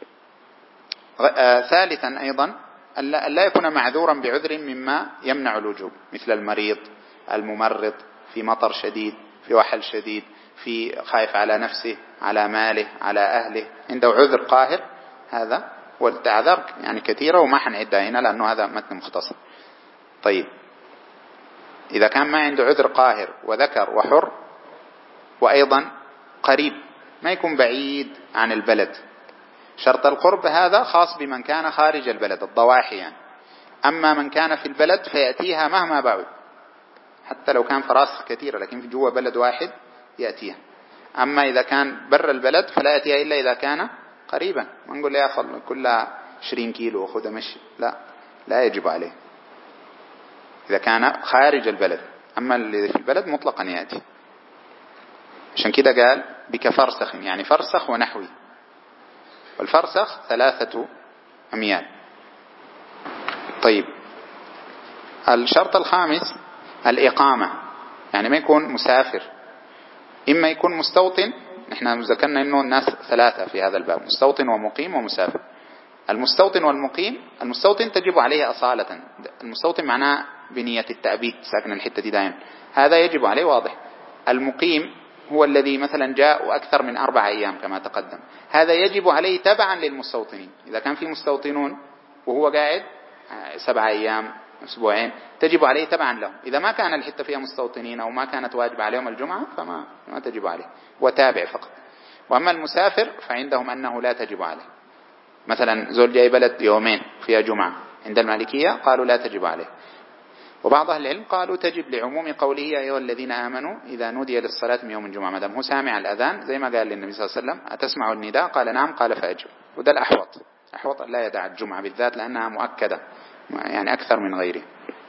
ثالثا أيضا لا يكون معذورا بعذر مما يمنع الوجوب، مثل المريض، الممرض، في مطر شديد، في وحل شديد، في خايف على نفسه، على ماله، على أهله، عنده عذر قاهر. هذا والأعذار يعني كثيرة وما حنعدها هنا لأنه هذا متن مختصر. طيب، إذا كان ما عنده عذر قاهر وذكر وحر، وأيضا قريب، ما يكون بعيد عن البلد. شرط القرب هذا خاص بمن كان خارج البلد، الضواحي يعني. أما من كان في البلد فيأتيها مهما بعد، حتى لو كان فراسخ كثيرة لكن في جوا بلد واحد يأتيها. أما إذا كان بر البلد فلا يأتيها إلا إذا كان قريبا. ما نقول يا أخي كلها 20 كيلو وخذها مشي، لا يجب عليه إذا كان خارج البلد. أما اللي في البلد مطلقا يأتي. عشان كده قال بكفرسخ، يعني فرسخ ونحوي، والفرسخ 3 أميال. طيب، الشرط الخامس الإقامة، يعني ما يكون مسافر، إما يكون مستوطن. نحن ذكرنا إنه الناس 3 في هذا الباب، مستوطن ومقيم ومسافر. المستوطن والمقيم، المستوطن تجب عليه أصالة، المستوطن معناه بنية التأبيد، ساكن الحتة دي دائما، هذا يجب عليه واضح. المقيم هو الذي مثلا جاء أكثر من 4 أيام كما تقدم، هذا يجب عليه تبعا للمستوطنين. إذا كان في مستوطنون وهو قاعد 7 أيام، أسبوعين، تجب عليه تبعا لهم. إذا ما كان الحتة فيها مستوطنين أو ما كانت واجب عليهم الجمعة فما تجب عليه، وتابع فقط. وأما المسافر فعندهم أنه لا تجب عليه. مثلا زول جاي بلد يومين فيها جمعة، عند المالكية قالوا لا تجب عليه. وبعض أهل العلم قالوا تجب لعموم قوله يا أيها الذين آمنوا إذا نودي للصلاة من يوم الجمعة، ما دام هو سامع الأذان زي ما قال للنبي صلى الله عليه وسلم أتسمع النداء؟ قال نعم، قال فأجب. وده الأحوط لا يدع الجمعة بالذات لأنها مؤكدة يعني أكثر من غيره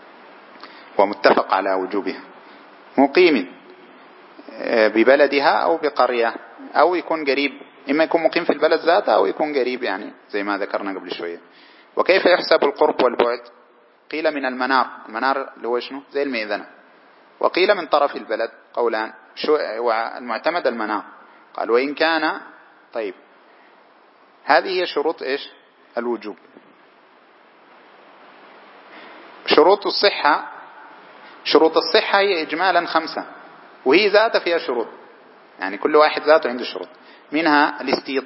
ومتفق على وجوبها. مقيم ببلدها أو بقرية، أو يكون قريب، إما يكون مقيم في البلد ذاته أو يكون قريب، يعني زي ما ذكرنا قبل شوية. وكيف يحسب القرب والبعد؟ قيل من المنار اللي هو شنو؟ زي المئذنة. وقيل من طرف البلد، قولان، والمعتمد المنار. قال وإن كان. طيب، هذه هي شروط إيش؟ الوجوب. شروط الصحة هي إجمالا 5، وهي ذات فيها شروط، يعني كل واحد ذاته عنده شروط. منها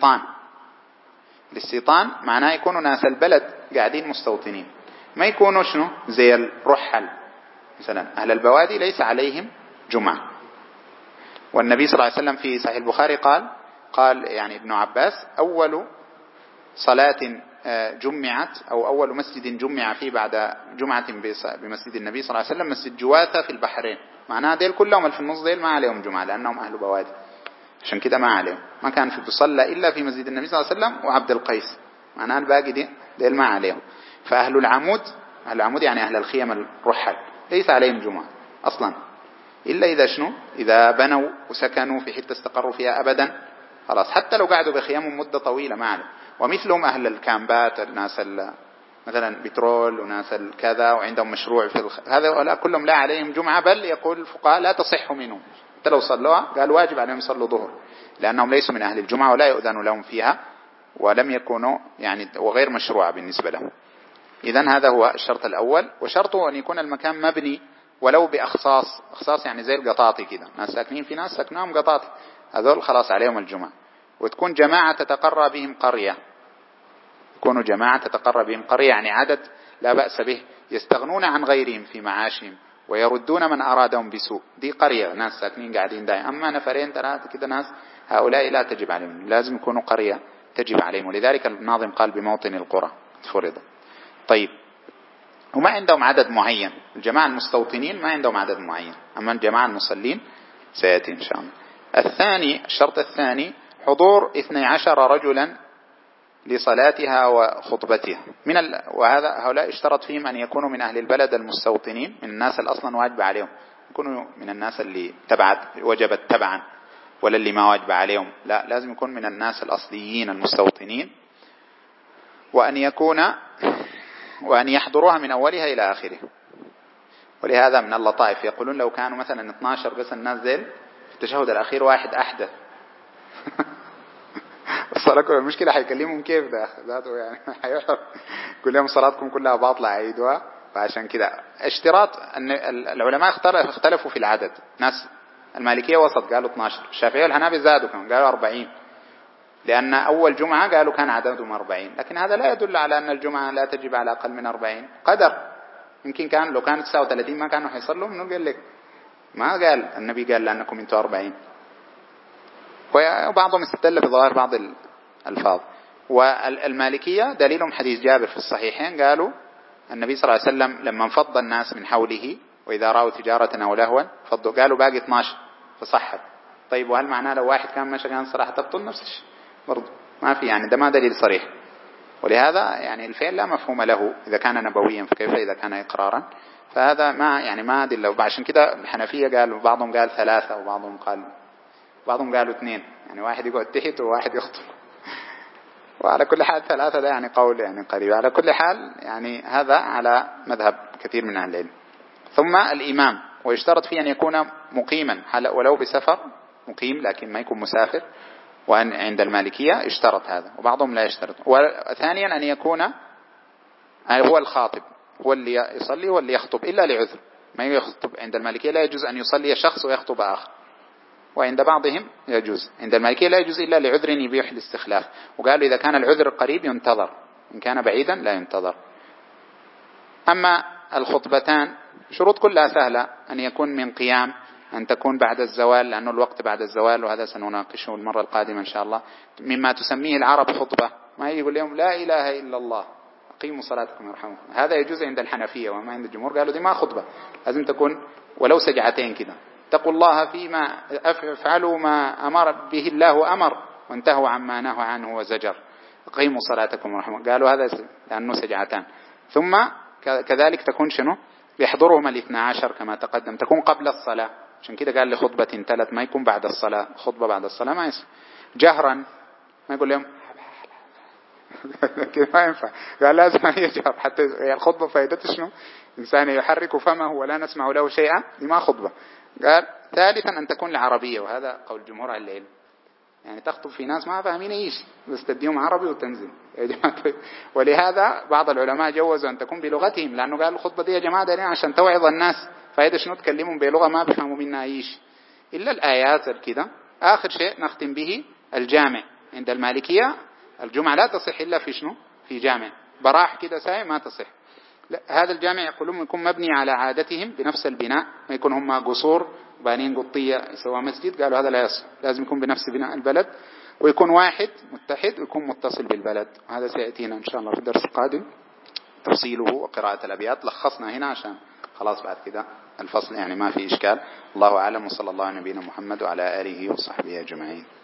الاستيطان معناه يكونوا ناس البلد قاعدين مستوطنين، ما يكونوا شنو زي الرحل مثلا. أهل البوادي ليس عليهم جمعة. والنبي صلى الله عليه وسلم في صحيح البخاري قال يعني ابن عباس أول صلاة جمعت أو أول مسجد جمع فيه بعد جمعة بمسجد النبي صلى الله عليه وسلم مسجد جواثة في البحرين. معناها ديل كلهم اللي في النص ديل ما عليهم جمعة لأنهم أهل بوادي، عشان كده ما عليهم، ما كان في تصلى إلا في مسجد النبي صلى الله عليه وسلم وعبد القيس، معناها الباقي ديل ما عليهم. فأهل العمود يعني أهل الخيم الرحل ليس عليهم جمعة أصلا، إلا إذا شنو، إذا بنوا وسكنوا في حتة استقروا فيها أبدا خلاص، حتى لو قعدوا بخيامهم مدة طويلة ما عليهم. ومثلهم أهل الكامبات، الناس مثلا بترول وناس الكذا وعندهم مشروع في هذا كلهم لا عليهم جمعة، بل يقول الفقهاء لا تصح منهم، حتى لو صلوها قال واجب عليهم يصلوا ظهر، لأنهم ليسوا من أهل الجمعة ولا يؤذن لهم فيها ولم يكونوا يعني وغير مشروعة بالنسبة لهم. إذن هذا هو الشرط الأول. وشرطه أن يكون المكان مبني ولو بأخصاص يعني زي القطاطي كده، ناس ساكنين في ناس سكنهم قطاطي، هذول خلاص عليهم الجمعة. وتكون جماعة تتقرى بهم قرية، يكونوا جماعة تتقرى بهم قرية يعني عدد لا بأس به، يستغنون عن غيرهم في معاشهم ويردون من أرادهم بسوء. دي قرية ناس ساكنين قاعدين دائما. أما نفرين 3 كده ناس، هؤلاء لا تجب عليهم، لازم يكونوا قرية تجب عليهم. ولذلك الناظم قال بموطن القرى فرض. طيب، وما عندهم عدد معين، الجماعة المستوطنين ما عندهم عدد معين، أما الجماعة المصلين سيأتي إن شاء الله. الثاني، الشرط الثاني حضور 12 رجلا لصلاتها وخطبتها وهذا هؤلاء اشترط فيهم أن يكونوا من أهل البلد المستوطنين، من الناس اللي أصلا واجب عليهم، يكونوا من الناس اللي وجبت تبعا ولا اللي ما واجب عليهم، لا، لازم يكون من الناس الأصليين المستوطنين، وأن يحضروها من أولها إلى آخره. ولهذا من اللطائف يقولون لو كانوا مثلا 12 بس الناس ذيل في التشهد الأخير واحد أحدث الصلاة المشكلة حيكلمهم كيف ذاته يعني حيحضر يقول لهم صلاتكم كلها باطلة عيدوها. فعشان كده اشتراط أن العلماء اختلفوا في العدد. ناس المالكية وسط قالوا 12، الشافعية والحنابلة زادوا كمان قالوا 40، لأن أول جمعة قالوا كان عددهم 40، لكن هذا لا يدل على أن الجمعة لا تجب على أقل من 40 قدر. يمكن كان لو كانت 39 ما كانوا حيصلوا، منه قال لك ما قال النبي قال لأنكم انتوا 40. وبعضهم استدل بظاهر بعض الألفاظ. والمالكية دليلهم حديث جابر في الصحيحين، قالوا النبي صلى الله عليه وسلم لما انفض الناس من حوله وإذا رأوا تجارة أو لهوا فضوا، قالوا باقي 12 فصحت. طيب وهل معناه لو واحد كان ماشي كان صراحة تبطل نفس الشيء برضو؟ ما في، يعني ده ما دليل صريح. ولهذا يعني الفعل لا مفهوم له إذا كان نبويا، فكيف إذا كان إقرارا؟ فهذا ما دل. وعشان كده الحنفية قالوا بعضهم قال 3 وبعضهم قالوا 2، يعني واحد يقعد تحت وواحد يخطب. وعلى كل حال 3 ده يعني قول يعني قريب. على كل حال يعني هذا على مذهب كثير من أهل العلم. ثم الإمام، ويشترط فيه أن يكون مقيما ولو بسفر، مقيم لكن ما يكون مسافر. وأن عند المالكية اشترط هذا وبعضهم لا يشترط. وثانيا أن يكون هو الخاطب، هو اللي يصلي واللي يخطب إلا لعذر. ما يخطب عند المالكية لا يجوز أن يصلي شخص ويخطب آخر، وعند بعضهم يجوز. عند المالكية لا يجوز إلا لعذر يبيح الاستخلاف. وقالوا إذا كان العذر قريب ينتظر، إن كان بعيدا لا ينتظر. أما الخطبتان شروط كلها سهلة، أن يكون من قيام، أن تكون بعد الزوال لأنه الوقت بعد الزوال، وهذا سنناقشه المرة القادمة إن شاء الله. مما تسميه العرب خطبة، ما يقول لهم لا إله إلا الله أقيموا صلاتكم يرحمكم، هذا يجوز عند الحنفية وما عند الجمهور. قالوا دي ما خطبة، لازم تكون ولو سجعتين كده. اتقوا الله فيما افعلوا ما أمر به الله أمر وانتهوا عما نهى عنه وزجر، أقيموا صلاتكم يرحمكم. قالوا هذا لأنه سجعتان. ثم كذلك تكون شنو؟ يحضرهم 12 كما تقدم، تكون قبل الصلاة. عشان كده قال لخطبة تلت، ما يكون بعد الصلاة. خطبة بعد الصلاة ما يصير. جهرا ما يقول لهم كده ما ينفع، قال لازم يجهر حتى الخطبة فائدته شنو؟ إنسان يحرك فمه ولا نسمع له شيئا، دي ما خطبة. قال ثالثا أن تكون العربية، وهذا قول جمهور العلم. يعني تخطب في ناس ما فاهمين ايش، بس تديهم عربي وتنزل يا جماعة. ولهذا بعض العلماء جوزوا أن تكون بلغتهم، لأنه قال الخطبة دي يا جماعة دي عشان توعظ الناس، فايدة شنو تكلمهم بلغة ما بيفهموا منها ايش إلا الآيات كده. آخر شيء نختم به الجامع. عند المالكية الجمعة لا تصح إلا في شنو؟ في جامع براح كده ساي ما تصح. هذا الجامع يقولون يكون مبني على عادتهم بنفس البناء، ما يكون هم قصور بانين قطية سواء مسجد. قالوا هذا لا يصح، لازم يكون بنفس بناء البلد، ويكون واحد متحد ويكون متصل بالبلد. وهذا سيأتينا إن شاء الله في الدرس القادم تفصيله وقراءة الأبيات. لخصنا هنا عشان خلاص بعد كده الفصل يعني ما في إشكال. الله أعلم، وصلى الله على نبينا محمد وعلى آله وصحبه أجمعين.